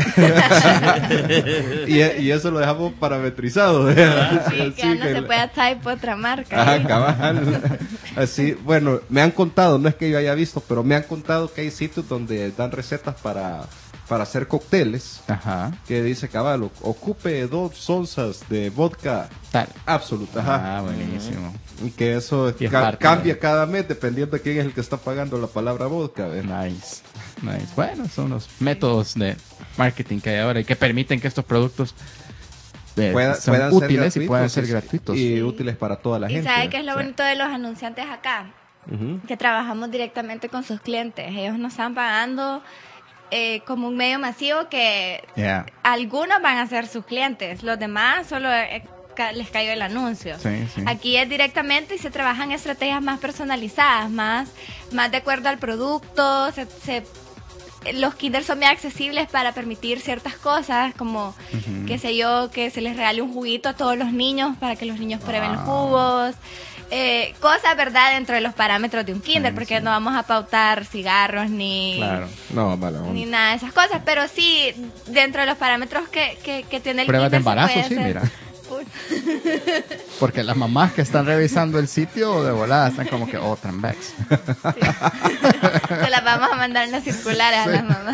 y, y eso lo dejamos parametrizado. ¿verdad? Sí, Así que ya no que- se pueda type otra marca. Ajá, ¿eh? cabal. Así, bueno, me han contado, no es que yo haya visto, pero me han contado que hay sitios donde dan recetas para, para hacer cócteles. Ajá. Que dice cabal, o- ocupe dos onzas de vodka Tal. absoluta. Ajá. Ah, buenísimo. Y que eso Y es ca- parte cambia de- cada mes dependiendo de quién es el que está pagando la palabra vodka. ¿ves? Nice. Nice. Bueno, son los métodos de marketing que hay ahora y que permiten que estos productos eh, Pueda- sean puedan ser útiles y puedan gratuitos ser y- gratuitos. Y útiles para toda la Y gente. sabe que es lo Sí. bonito de los anunciantes acá, Ujú. que trabajamos directamente con sus clientes. Ellos nos están pagando eh, como un medio masivo que Yeah. algunos van a ser sus clientes, los demás solo eh, ca- les cayó el anuncio. Sí, sí. Aquí es directamente y se trabajan estrategias más personalizadas, más, más de acuerdo al producto. Se, se- los kinders son muy accesibles para permitir ciertas cosas, como, Ujú. qué sé yo, que se les regale un juguito a todos los niños para que los niños prueben los Ah. jugos. Eh, cosas, ¿verdad?, dentro de los parámetros de un kinder, Sí, porque sí. no vamos a pautar cigarros ni... Claro. No, mala onda. Ni nada de esas cosas, pero sí, dentro de los parámetros que, que, que tiene el Pruebas de kinder se embarazo, puede sí, hacer. mira. Uy. Porque las mamás que están revisando el sitio de volada están como que, oh, Trambex. Se las vamos a mandar en las circulares a las mamás.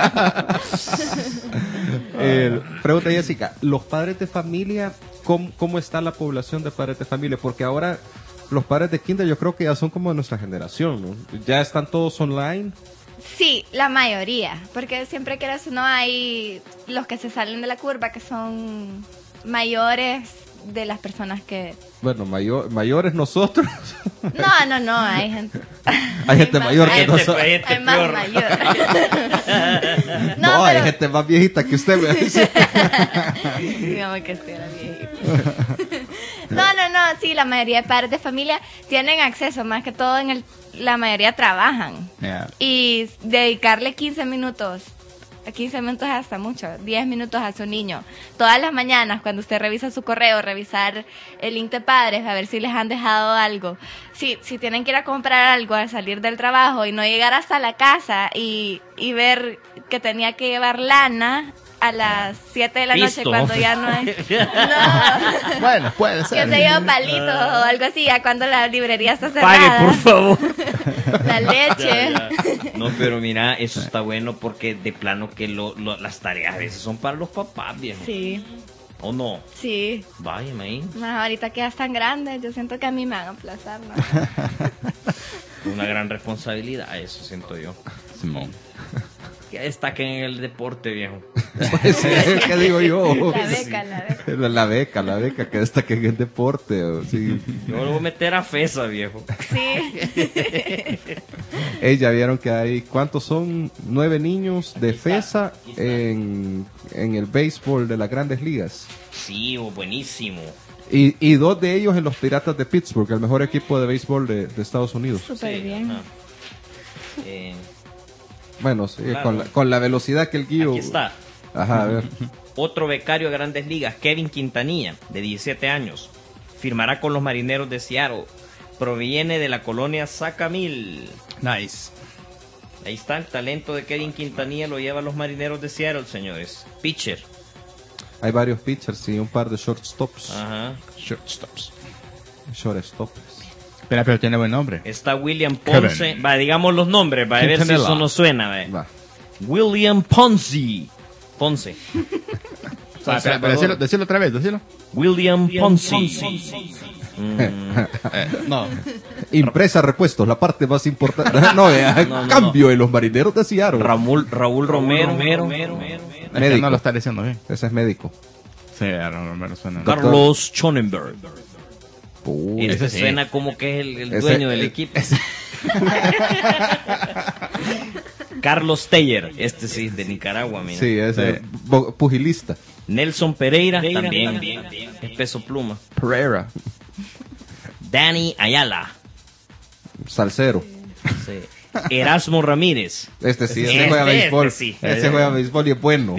Eh, pregunta Jessica, ¿los padres de familia, cómo, cómo está la población de padres de familia? Porque ahora los padres de kinder yo creo que ya son como de nuestra generación, ¿no? Ya están todos online. Sí, la mayoría, porque siempre que eres uno hay los que se salen de la curva, que son mayores de las personas que... Bueno, mayor, mayores nosotros. No, no, no, hay gente... Hay gente más- mayor que hay- Hay gente, nosotros. hay gente Hay más peor. mayor. No, No, hay pero- gente más viejita que usted, me dice. Digamos que estuviera viejito. No, no, no, sí, la mayoría de padres de familia tienen acceso, más que todo en el... La mayoría trabajan. Yeah. Y dedicarle quince minutos, quince minutos hasta mucho, diez minutos a su niño. Todas las mañanas, cuando usted revisa su correo, revisar el link de padres, a ver si les han dejado algo. Si, si tienen que ir a comprar algo al salir del trabajo y no llegar hasta la casa y, y ver que tenía que llevar lana a las siete de la noche Pisto. cuando ya no hay... No. Bueno, puede Que ser. se lleva palitos o algo así, ya cuando la librería está cerrada. Pague, por favor. La leche. Ya, ya. No, pero mira, eso está bueno porque de plano que lo, lo- las tareas a veces son para los papás, viejo. Sí, ¿O no? sí. Vaya, ahí. Más ahorita que ya están grandes, yo siento que a mí me van a aplazar, ¿no? Una gran responsabilidad, eso siento yo. Simón. Que destaquen en el deporte, viejo. Pues, ¿qué digo yo? La beca, la beca. La, la beca, la beca, que esta que en el deporte. o sí. Yo lo voy a meter a FESA, viejo. Sí. Ey, ya vieron que hay, ¿cuántos son? Nueve niños de FESA aquí está. en, en el béisbol de las grandes ligas. Sí, oh, buenísimo. Y, y dos de ellos en los Piratas de Pittsburgh, el mejor equipo de béisbol de, de Estados Unidos. Súper Sí, bien. ajá. Eh, Bueno, sí, Claro. con, la, con la velocidad que el guío... aquí está. Ajá, a ver. Otro becario de Grandes Ligas, Kevin Quintanilla, de diecisiete años, firmará con los Marineros de Seattle. Proviene de la colonia Sacamil. Nice. Ahí está, el talento de Kevin Quintanilla lo lleva a los Marineros de Seattle, señores. Pitcher. Hay varios pitchers y un par de shortstops. Ajá. Shortstops. Shortstops. Pero, pero tiene buen nombre. Está William Ponce. Kevin. Va, digamos los nombres, va a ver si Quintanilla. eso nos suena. Va. Va. William Ponce. Ponce. Ah, espera, pero decirlo, decirlo otra vez, decirlo. William Ponce. Mm, Eh, no. Impresa repuestos, la parte más importante. No, vea, No, no, cambio en los Marineros de Seattle. Raúl, Raúl Romero. Es que Médico. no lo está diciendo bien. Ese es médico. Sí, a lo mejor suena. Carlos Schonenberg. Uy, Este ese sí. suena como que es el, el Ese- dueño del eh, equipo. Carlos Teller, este sí es de Nicaragua, mira. sí, ese Sí. bo- pugilista. Nelson Pereira, también es peso pluma. Pereira. Danny Ayala. Salsero. Sí. Erasmo Ramírez. Este sí, ese Este, juega béisbol. este sí. Ese juega béisbol y es bueno.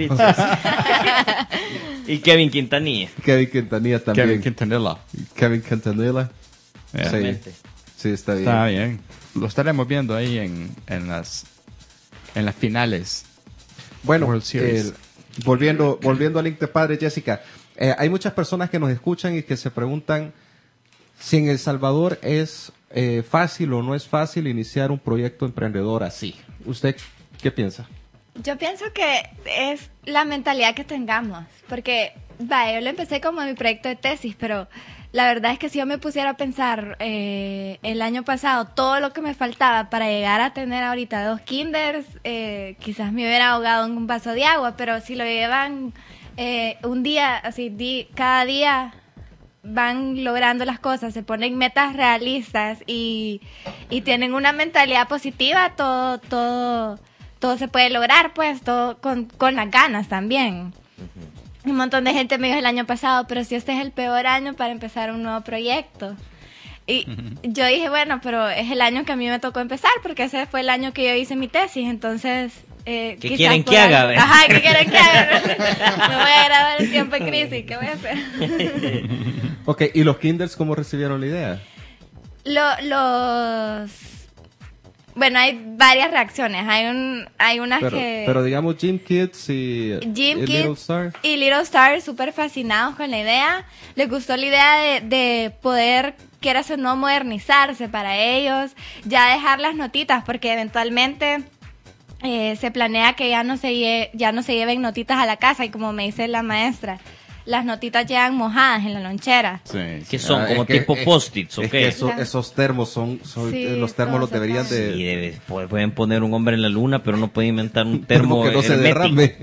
Y Kevin Quintanilla. Kevin Quintanilla también. Kevin Quintanilla. Kevin Quintanilla. Yeah. Sí, sí, está bien. Está bien. Lo estaremos viendo ahí en, en las en las finales. Bueno, World Series. el- volviendo, volviendo al link de padre, Jessica, eh, hay muchas personas que nos escuchan y que se preguntan si en El Salvador es eh, fácil o no es fácil iniciar un proyecto emprendedor así. ¿Usted qué piensa? Yo pienso que es la mentalidad que tengamos, porque, vaya, yo lo empecé como mi proyecto de tesis, pero la verdad es que si yo me pusiera a pensar eh, el año pasado todo lo que me faltaba para llegar a tener ahorita dos kinders, eh, quizás me hubiera ahogado en un vaso de agua, pero si lo llevan eh, un día, así, di- cada día van logrando las cosas, se ponen metas realistas y, y tienen una mentalidad positiva, todo, todo, todo se puede lograr, pues, todo con, con las ganas también. Un montón de gente me dijo el año pasado, pero si este es el peor año para empezar un nuevo proyecto. Y yo dije, bueno, pero es el año que a mí me tocó empezar, porque ese fue el año que yo hice mi tesis, entonces... Eh, ¿Qué quizás quieren que pueda- haga, ve? Ajá, ¿qué quieren que haga? Me voy a grabar el tiempo en crisis, ¿qué voy a hacer? Ok, ¿y los kinders cómo recibieron la idea? Lo- los... Bueno, hay varias reacciones. Hay un, hay unas Pero, que... pero digamos Gym Kids y, Gym y Kids Little Star. y Little Star súper fascinados con la idea. Les gustó la idea de, de poder, quieras o no, modernizarse para ellos. Ya dejar las notitas, porque eventualmente eh, se planea que ya no se, lle- ya no se lleven notitas a la casa. Y como me dice la maestra, las notitas llegan mojadas en la lonchera. Sí. Que son Ah, como es que- tipo es- post-its, ¿o Es qué? que eso- esos termos son, son- Sí, eh, los termos los todos deberían acá. de... Sí, debe- pu- pueden poner un hombre en la luna, pero no pueden inventar un termo que no se hermético. derrame.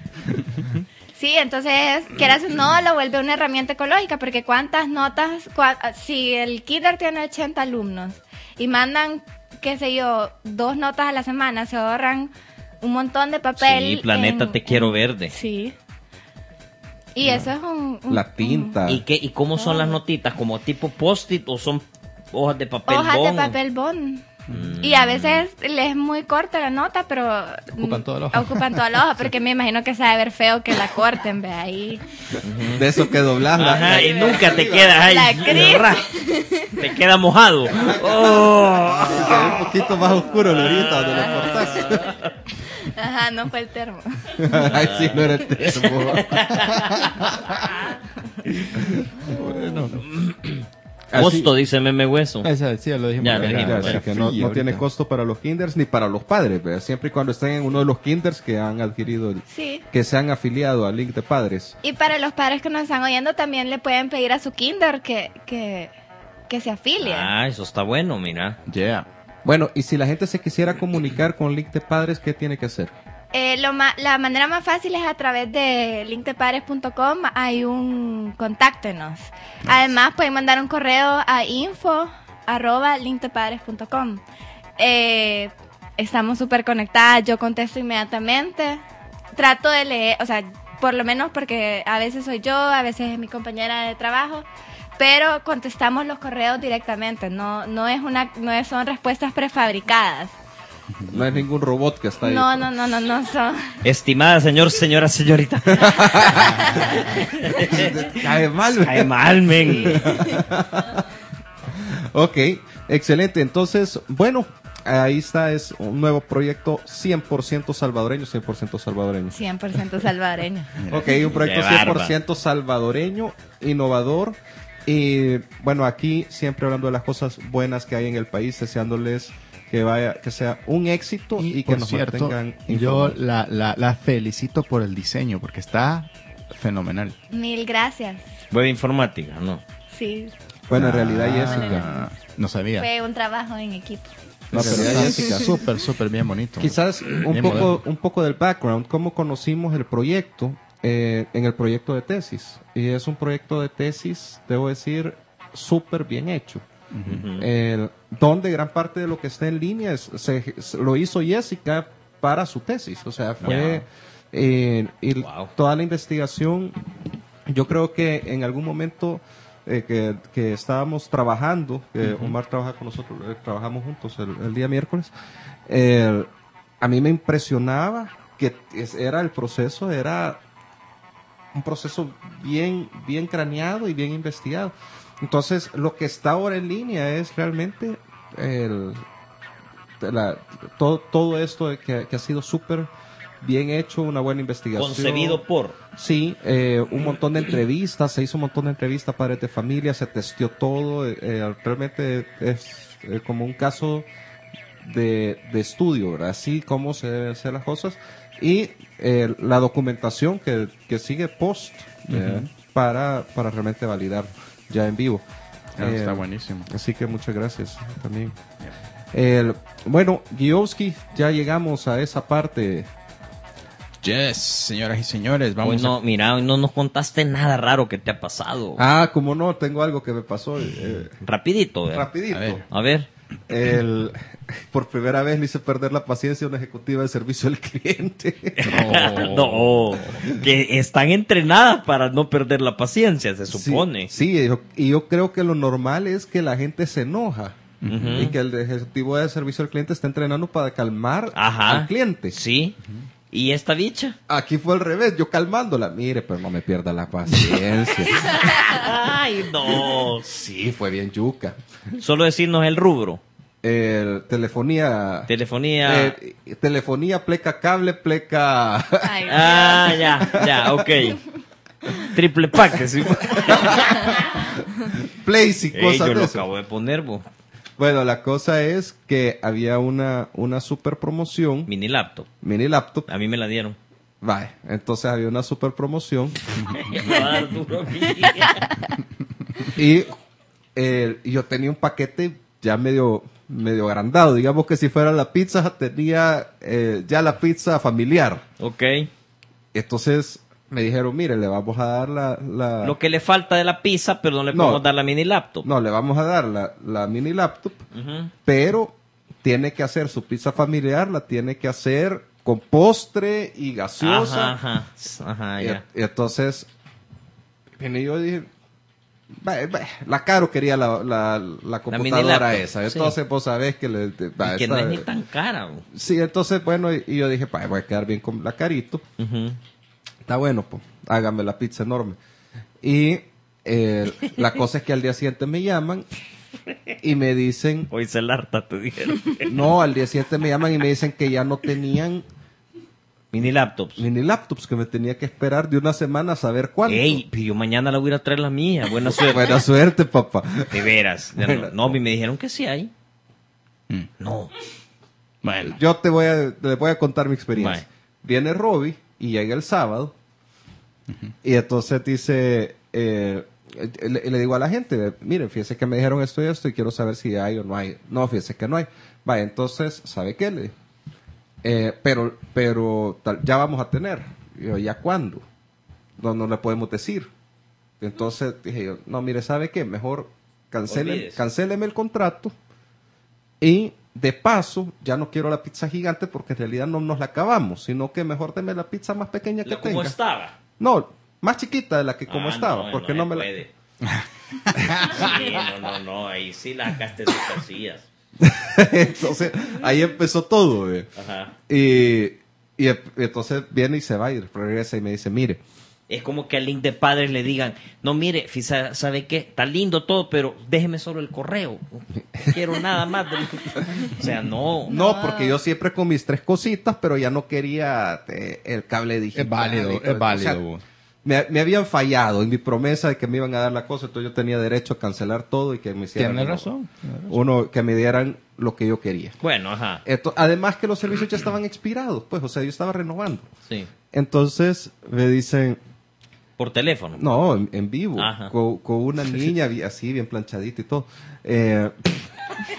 Sí, entonces, quieras o no, lo vuelve una herramienta ecológica, porque cuántas notas, cua- si el kinder tiene ochenta alumnos y mandan, qué sé yo, dos notas a la semana, se ahorran un montón de papel. Sí, planeta en- te quiero en- verde. Sí. Y eso es un... un- La tinta. ¿Y, qué, ¿Y cómo son las notitas? ¿Como tipo post-it o son hojas de papel hojas de bond? papel bond. Mm. Y a veces les es muy corta la nota, pero... Ocupan mm, toda la hoja. Ocupan toda la hoja, porque me imagino que se va a ver feo que la corten, ve ahí. De eso que doblas la- Ajá, y nunca te queda ahí. La crisis. ra- Te queda mojado. Oh. Se ve un poquito más oscuro ahorita donde lo cortas. Ajá, no fue el termo. Ay, sí, no era el termo. Bueno. Costo, dice Meme Hueso. Esa, sí, ya lo dijimos. Ya lo Era- dijimos, Así era que no, free no tiene ahorita. costo para los kinders ni para los padres, ¿verdad? Siempre y cuando estén en uno de los kinders que han adquirido, el- Sí. que se han afiliado al link de padres. Y para los padres que nos están oyendo, también le pueden pedir a su kinder que, que, que se afilie. Ah, eso está bueno, mira. Yeah. Bueno, y si la gente se quisiera comunicar con link de padres, ¿qué tiene que hacer? Eh, lo ma- la manera más fácil es a través de link de padres punto com. Hay un contáctenos. Además, pueden mandar un correo a info arroba link de padres punto com. Eh, estamos súper conectadas. Yo contesto inmediatamente. Trato de leer, o sea, por lo menos porque a veces soy yo, a veces es mi compañera de trabajo. Pero contestamos los correos directamente. No, no es una, no es- son respuestas prefabricadas. No hay ningún robot que está ahí. No, no, no, no, no son. Estimada señor, señora, señorita. Cae mal. Cae mal, men. Ok, excelente. Entonces, bueno, ahí está, es un nuevo proyecto cien por ciento salvadoreño, cien por ciento salvadoreño. cien por ciento salvadoreño. Ok, un proyecto Qué cien por barba. ciento salvadoreño, innovador. Y bueno, aquí siempre hablando de las cosas buenas que hay en el país, deseándoles que vaya, que sea un éxito y, Y, que por nos cierto, mantengan yo informados. la, la, la felicito por el diseño, porque está fenomenal. Mil gracias. Web informática, ¿no? Sí, Bueno, en realidad, Ah, Jessica. no sabía. fue un trabajo en equipo. No, pero Felicidades, está Jessica. súper, súper bien bonito. Quizás un Bien poco, moderno. un poco del background, cómo conocimos el proyecto eh, en el proyecto de tesis. Y es un proyecto de tesis, debo decir, súper bien hecho. Ujú. El- donde gran parte de lo que está en línea es- se, se- lo hizo Jessica para su tesis. O sea, fue eh, y Wow. toda la investigación. Yo creo que en algún momento eh, que, que estábamos trabajando, que Omar trabaja con nosotros, eh, trabajamos juntos el, el día miércoles, eh, a mí me impresionaba que es- era el proceso, era un proceso bien, bien craneado y bien investigado. Entonces, lo que está ahora en línea es realmente el, la- todo, todo esto de que, que ha sido súper bien hecho, una buena investigación. Concebido por. Sí, eh, un montón de entrevistas, se hizo un montón de entrevistas a padres de familia, se testeó todo, eh, eh, realmente es eh, como un caso de, de estudio, ¿verdad? Así como se deben hacer las cosas. Y eh, la documentación que, que sigue post eh, para, para realmente validar ya en vivo. Ah, Eh, está buenísimo. Así que muchas gracias también. El, bueno, Giowski, ya llegamos a esa parte. Yes, señoras y señores, Hoy vamos no, a... mira, hoy no nos contaste nada raro que te ha pasado. Ah, como no, tengo algo que me pasó eh, Rapidito, ¿verdad? rapidito. A ver. A ver. El, por primera vez le hice perder la paciencia a una ejecutiva de servicio al cliente. No, que están entrenadas para no perder la paciencia, se supone. Sí, sí, yo- y yo creo que lo normal es que la gente se enoja. Ujú. Y que el ejecutivo de servicio al cliente está entrenando para calmar Ajá. al cliente. Sí. ¿Y esta bicha? Aquí fue al revés, yo calmándola. Mire, pero no me pierda la paciencia. Ay, no. Sí, fue bien yuca. Solo decirnos el rubro. El, telefonía. Telefonía. eh, telefonía, pleca cable, pleca. Ay, Ah, ya, ya, ok. Triple pack. Sí. Place y Ey, cosas yo de lo eso. acabo de poner, bo. Bueno, la cosa es que había una, una super promoción. Mini laptop. Mini laptop. A mí me la dieron. Vale, entonces había una super promoción. Me va a dar duro a mí. Y eh, yo tenía un paquete ya medio, medio agrandado. Digamos que si fuera la pizza, tenía eh, ya la pizza familiar. Ok. Entonces me dijeron, mire, le vamos a dar la... la- Lo que le falta de la pizza, pero no le No. podemos dar la mini laptop. No, le vamos a dar la, la mini laptop, Ujú. pero tiene que hacer su pizza familiar, la tiene que hacer con postre y gaseosa. Ajá, ajá. Ajá, Y, ya. y entonces, vine yo y dije, "Va, va", la Caro quería la, la, la mini computadora laptop, esa. sí. Entonces, vos sabés que le... te- va, Y que esta- no es ni tan cara, bo. Sí, entonces, bueno, y, y yo dije, "Pa, voy a quedar bien con la Carito. Ujú. Está bueno, pues, hágame la pizza enorme. Y eh, la cosa es que al día siguiente me llaman y me dicen, Hoy se larta, te dijeron. no, al día siguiente me llaman y me dicen que ya no tenían Mini laptops. mini laptops, que me tenía que esperar de una semana a saber cuánto. Ey, pero yo mañana la voy a ir a traer la mía. Buena suerte. Buena suerte, papá. De veras. Ya Bueno. No, no, me dijeron que sí hay. Mm. No. Bueno, Yo te voy a, te voy a contar mi experiencia. Vale. Viene Robbie y llega el sábado y entonces dice, eh, le, le digo a la gente, miren, fíjese que me dijeron esto y esto y quiero saber si hay o no hay. No, fíjese que no hay. Vaya, entonces, ¿sabe qué? Le, eh, pero, pero tal- ya vamos a tener. Y yo, ¿ya cuándo? No, no le podemos decir. Entonces dije yo, no, mire, ¿sabe qué? Mejor cancele, Olvídese. cancéleme el contrato y de paso, ya no quiero la pizza gigante porque en realidad no nos la acabamos, sino que mejor deme la pizza más pequeña que La como tenga. estaba. No, más chiquita de la que como Ah, estaba, porque no, se me la... puede. Sí, no, no, no. Ahí sí la sacaste sus casillas. Entonces, ahí empezó todo, ve. Ajá. Y, y ep- entonces viene y se va y regresa y me dice, mire, Es como que al link de padres le digan, no, mire, fisa- ¿sabe qué? Está lindo todo, pero déjeme solo el correo. No quiero nada más. del-". O sea, no. no, porque yo siempre con mis tres cositas, pero ya no quería eh, el cable digital. es válido, y todo. es válido. O sea, vos. me, me habían fallado en mi promesa de que me iban a dar la cosa, entonces yo tenía derecho a cancelar todo y que me hicieran Tienes uno- razón. tienes razón. uno que me dieran lo que yo quería. Bueno, ajá. Esto, además que los servicios ya estaban expirados, pues, o sea, yo estaba renovando. Sí. Entonces me dicen, Por teléfono. no, en, en vivo, Ajá. con, con una niña vi- así, bien planchadita y todo. Eh,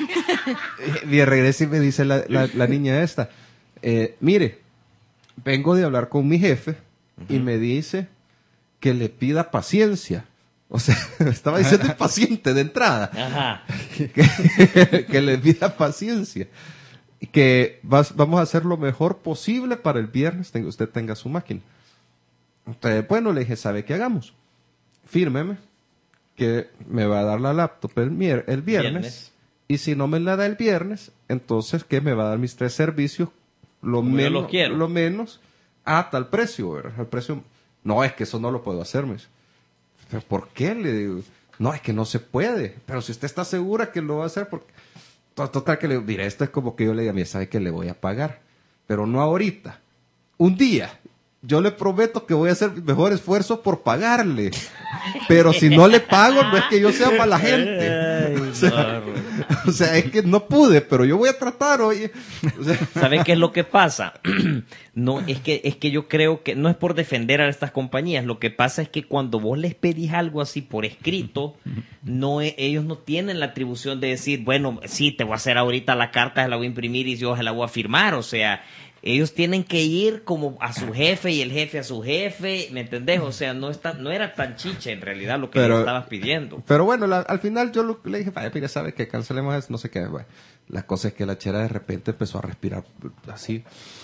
Y regresa y me dice la, la, la niña esta, eh, mire, vengo de hablar con mi jefe uh-huh. y me dice que le pida paciencia. O sea, estaba diciendo impaciente de entrada. Ajá. Que, que le pida paciencia. Y que vas, vamos a hacer lo mejor posible para el viernes, tenga, usted tenga su máquina. Entonces, bueno, le dije, ¿sabe qué hagamos? Fírmeme que me va a dar la laptop el, mier- el viernes, viernes. Y si no me la da el viernes, entonces que me va a dar mis tres servicios lo, menos, lo, lo menos a tal precio, ¿verdad? Al precio. No, es que eso no lo puedo hacer, me dice. ¿Pero por qué? Le digo, no, es que no se puede. Pero si usted está segura que lo va a hacer, porque total que le digo, mira, esto es como que yo le diga, mira, sabe que le voy a pagar, pero no ahorita, un día. Yo le prometo que voy a hacer mi mejor esfuerzo por pagarle. Pero si no le pago, no es que yo sea mala gente. Ay, o, sea, o sea, es que no pude, pero yo voy a tratar, oye. O sea, ¿sabe qué es lo que pasa? No, es que, es que yo creo que no es por defender a estas compañías. Lo que pasa es que cuando vos les pedís algo así por escrito, no, ellos no tienen la atribución de decir, bueno, sí, te voy a hacer ahorita la carta, se la voy a imprimir y yo se la voy a firmar. O sea, ellos tienen que ir como a su jefe y el jefe a su jefe, ¿me entendés? O sea, no está, no era tan chicha en realidad lo que pero, le estabas pidiendo. Pero bueno, la, al final yo lo, le dije, vaya, mira, ¿sabes qué? Cancelemos eso, no sé qué. Bueno, la cosa es que la chera de repente empezó a respirar así.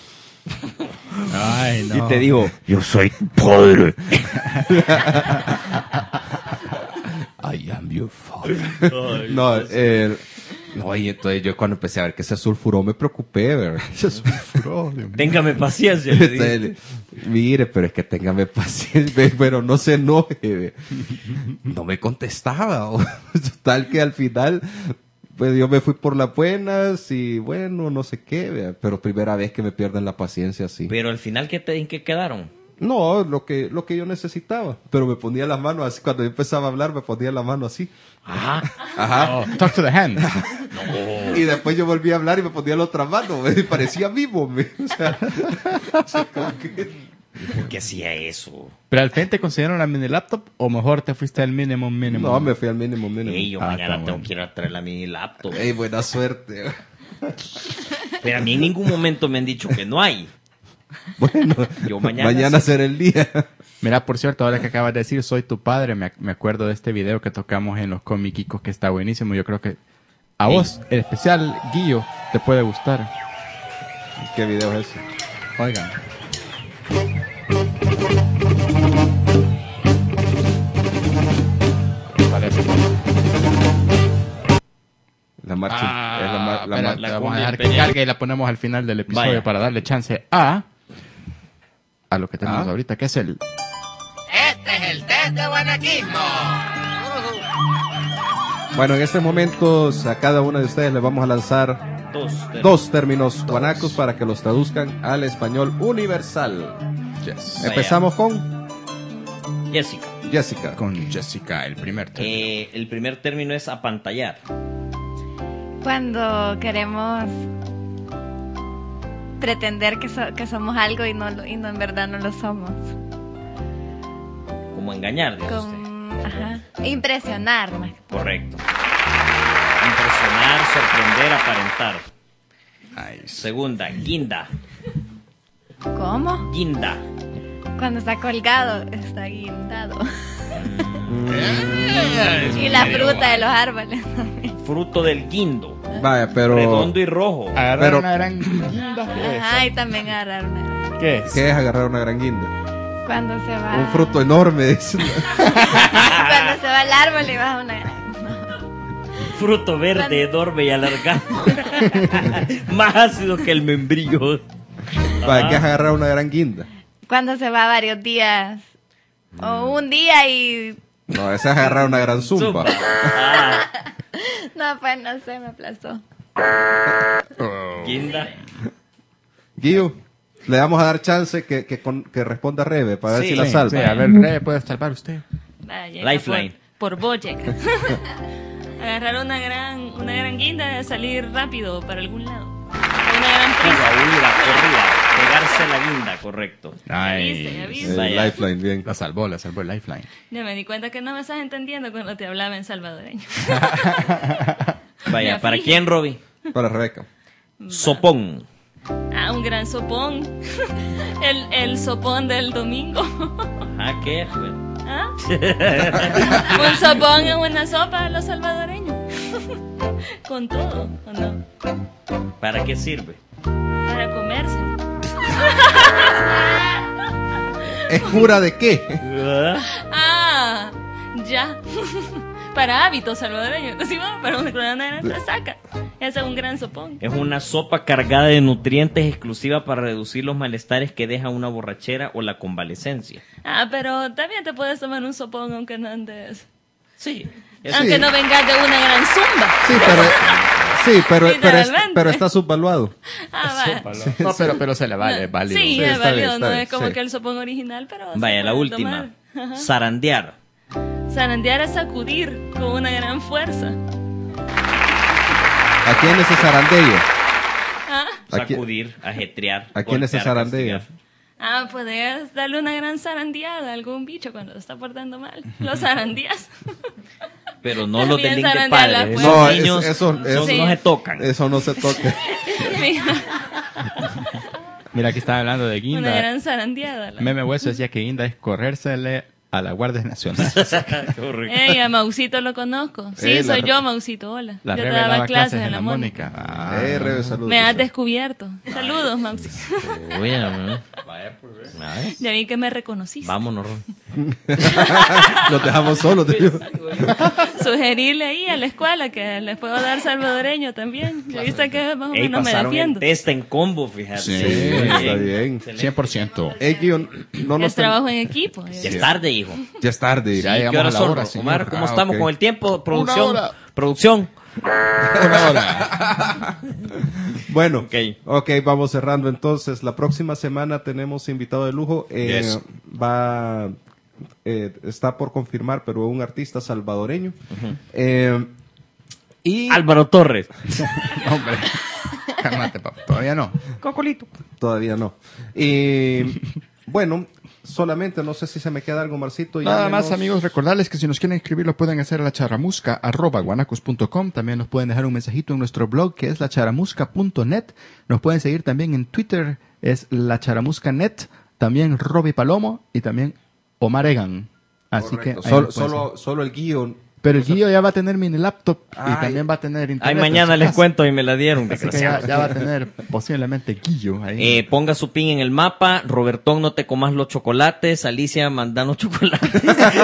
Ay, no. Y te digo, yo soy padre. I am your father. Ay, no, eh, no, y entonces yo cuando empecé a ver que se sulfuró me preocupé, ¿verdad? Se sulfuró. Téngame paciencia. Entonces, mire, pero es que téngame paciencia, pero no se enoje. No me contestaba. Total que al final, pues yo me fui por las buenas y bueno, no sé qué, ¿verdad? Pero primera vez que me pierden la paciencia así. Pero al final, ¿qué te, ¿en qué quedaron? No, lo que, lo que yo necesitaba. Pero me ponía las manos así. Cuando yo empezaba a hablar, me ponía la mano así. Ajá. Ajá. Oh, talk to the hand. No. Y después yo volví a hablar y me ponía la otra mano. Y parecía vivo. Me. O sea, o sea, como que... ¿Por qué hacía eso? ¿Pero al fin te consideraron la mini laptop o mejor te fuiste al mínimo mínimo? No, me fui al mínimo mínimo. Ey, yo ah, mañana tengo bueno. que ir a traer la mini laptop. Ey, buena suerte. Pero a mí en ningún momento me han dicho que no hay. Bueno, yo mañana, mañana será el día. Mira, por cierto, ahora que acabas de decir soy tu padre, me, me acuerdo de este video que tocamos en los comiquicos que está buenísimo. Yo creo que a Ey. vos, el especial Guillo, te puede gustar. ¿Qué video es ese? Oigan. Parece. La marcha. Ah, es la, mar- la, espera, mar- la vamos a cumbia dejar que imperial. cargue y la ponemos al final del episodio Vaya. para darle chance a a lo que tenemos Ah. ahorita, que es el Este es el test de guanaquismo. Bueno, en este momento a cada uno de ustedes les vamos a lanzar Dos. dos términos guanacos para que los traduzcan al español universal. Yes. Vaya. Empezamos con Jessica. Jessica. Con Jessica, el primer tema. Eh, el primer término es apantallar. Cuando queremos pretender que, so- que somos algo y no, lo- y no en verdad no lo somos. Como engañar, dice usted. Con, ajá, impresionar más. Correcto. Impresionar, sorprender, aparentar. Nice. Segunda, guinda. ¿Cómo? Guinda. Cuando está colgado, está guindado. Eh, Y la fruta de los árboles. Fruto del guindo. Vaya, pero Redondo y rojo. Agarrar Pero- una gran guinda, ¿qué es? Ajá, y también agarrar una. ¿Qué es? ¿qué es agarrar una gran guinda? Cuando se va. Un fruto enorme. dice. Cuando se va al árbol y baja una gran. Fruto verde, enorme y alargado. Más ácido que el membrillo. Vaya, ¿qué es agarrar una gran guinda? Cuando se va varios días. O un día y. No, ese es agarrar una gran zumba. Zumba. Ah, No, pues no sé, me aplazó. guinda. Guillo, le vamos a dar chance que, que, con- que responda Rebe para ver Sí, si la Sí, salva. sí, a ver, Rebe, ¿puede salvar usted? Vaya, Lifeline. Por, por Bojack. Agarrar una gran, una gran guinda y salir rápido para algún lado. Una gran Fuga, prisa. huida, corrida. Pegarse la guinda, correcto. viste, ya Nice. viste. Eh, Vaya. Lifeline, bien. La salvó, la salvó el lifeline. Ya me di cuenta que no me estás entendiendo cuando te hablaba en salvadoreño. Vaya, Me ¿para aflige. quién, Robbie? Para Rebeca. Sopón. Ah, un gran sopón. El, el sopón del domingo. Ah, ¿qué? Pues? ¿Ah? Un sopón es una sopa a los salvadoreños. Con todo, ¿o no? ¿Para qué sirve? Para comerse. ¿Es cura de qué? Ah, ya. Para hábitos salvadoreños. Si va para una cronana te saca. Ese es un gran sopón. Es una sopa cargada de nutrientes exclusiva para reducir los malestares que deja una borrachera o la convalecencia. Ah, pero también te puedes tomar un sopón aunque no andes. Sí. Aunque Sí. no vengas de una gran zumba. Sí, pero, sí, pero, pero, es- Literalmente. pero está subvaluado. Ah, va. No, pero, pero se le vale, es válido. Sí, Sí, es está bien, válido. está No bien, es como sí. que el sopón original, pero. se Vaya, la puede última. tomar. Ajá. Zarandear. Zarandear es sacudir con una gran fuerza. ¿A quién es ese zarandeo? Ah, ¿A quién- Sacudir, ajetrear. ¿A quién es ese golpear, zarandeo? castigar. ah, puedes darle una gran zarandeada a algún bicho cuando se está portando mal. Los zarandías. Pero no los del También link de zarandear la padres. fuerza. No, Esos es- niños eso- esos eso- no se tocan. Eso no se toca. Mira, Mira, aquí están hablando de una guinda. gran zarandeada. la- Meme Hueso decía que guinda es corrérsele a la Guardia Nacional. Ey, a Mausito lo conozco. Sí, Eh, la soy re- yo, Mausito. Hola. La yo te revelaba daba clases clases en en la Mónica. Ah. Eh, Rebe, saludos. Me has descubierto. Saludos, Mausito. Oye, ¿no? Ay, Ya vi que me reconociste. vámonos, Ron. Los dejamos solos. te digo. Sugerirle ahí a la escuela que les puedo dar salvadoreño también. Yo viste que más o Ey, menos me pasaron el defiendo. test en combo, fíjate. Sí, está bien. cien por ciento. Eh, guión, no nos Es trabajo en equipo. Ya es tarde, hijo. Ya es tarde. Ya ¿Qué llegamos horas a la son, hora, señor. Omar? ¿Cómo Ah, estamos ok. con el tiempo? Producción. hora. Producción. Una hora. Bueno, Ok. ok, vamos cerrando entonces. La próxima semana tenemos invitado de lujo. Eh, Yes. Va, eh, está por confirmar, pero un artista salvadoreño. Eh, y Álvaro Torres. Hombre, cálmate, papá. Todavía no. Cocolito. todavía no. Y bueno, solamente no sé si se me queda algo, Marcito. Nada llámenos. más, amigos, recordarles que si nos quieren escribir lo pueden hacer a la charamusca arroba guanacos punto com. También nos pueden dejar un mensajito en nuestro blog que es la charamusca punto net. Nos pueden seguir también en Twitter, es la charamusca net. También Robbie Palomo y también Omar Egan. Así Correcto. que ahí Solo, nos pueden solo, seguir. solo el guión. Pero el Guillo ya va a tener mini laptop y Ay. también va a tener internet. Ay, mañana en su les casa. cuento y me la dieron. Así que desgraciado. ya, ya va a tener posiblemente Guillo ahí. Eh, ponga su pin en el mapa. Robertón, no te comas los chocolates. Alicia, mandanos chocolates.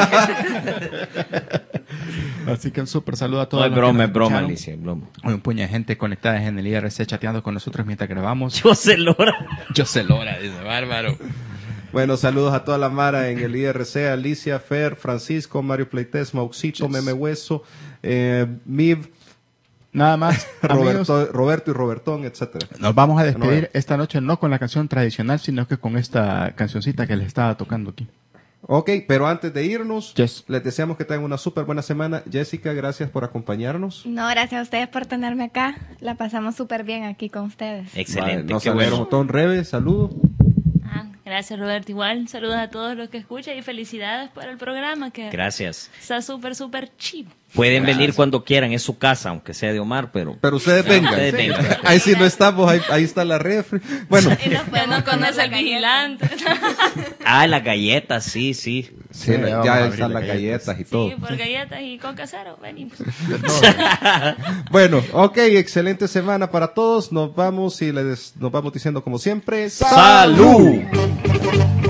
Así que un súper saludo a No todos. es los que broma, nos es broma, escucharon. Alicia, es broma. Hay un puño de gente conectada en el I R C chateando con nosotros mientras grabamos. Yo se Lora. Yo sé Lora, dice bárbaro. Bueno, saludos a toda la Mara en el I R C, Alicia, Fer, Francisco, Mario Pleites, Mauxito, Yes. Meme Hueso, eh, Miv, Nada más, amigos, Roberto, Roberto y Robertón, etcétera. nos vamos a despedir No, esta noche no con la canción tradicional, sino que con esta cancioncita que les estaba tocando aquí. Ok, pero antes de irnos, Yes. les deseamos que tengan una súper buena semana. Jessica, gracias por acompañarnos. No, gracias a ustedes por tenerme acá. La pasamos súper bien aquí con ustedes. Excelente, Vale, nos qué alegra un bueno. montón. Rebe, saludos. Ah, gracias, Roberto. Igual, saludos a todos los que escuchan y felicidades por el programa que Gracias. está súper, súper chivo. Pueden venir cuando quieran, es su casa, aunque sea de Omar, pero... Pero ustedes vengan. ustedes vengan. Ahí sí no estamos, ahí, ahí está la refri. Bueno, Ya no conoce el vigilante. Ah, las galletas, sí, sí. sí, ya vamos a ya abrir están las las galletas y todo. Sí, por galletas y coca cero, venimos. Bueno, ok, excelente semana para todos. Nos vamos y les nos vamos diciendo como siempre. ¡Salud!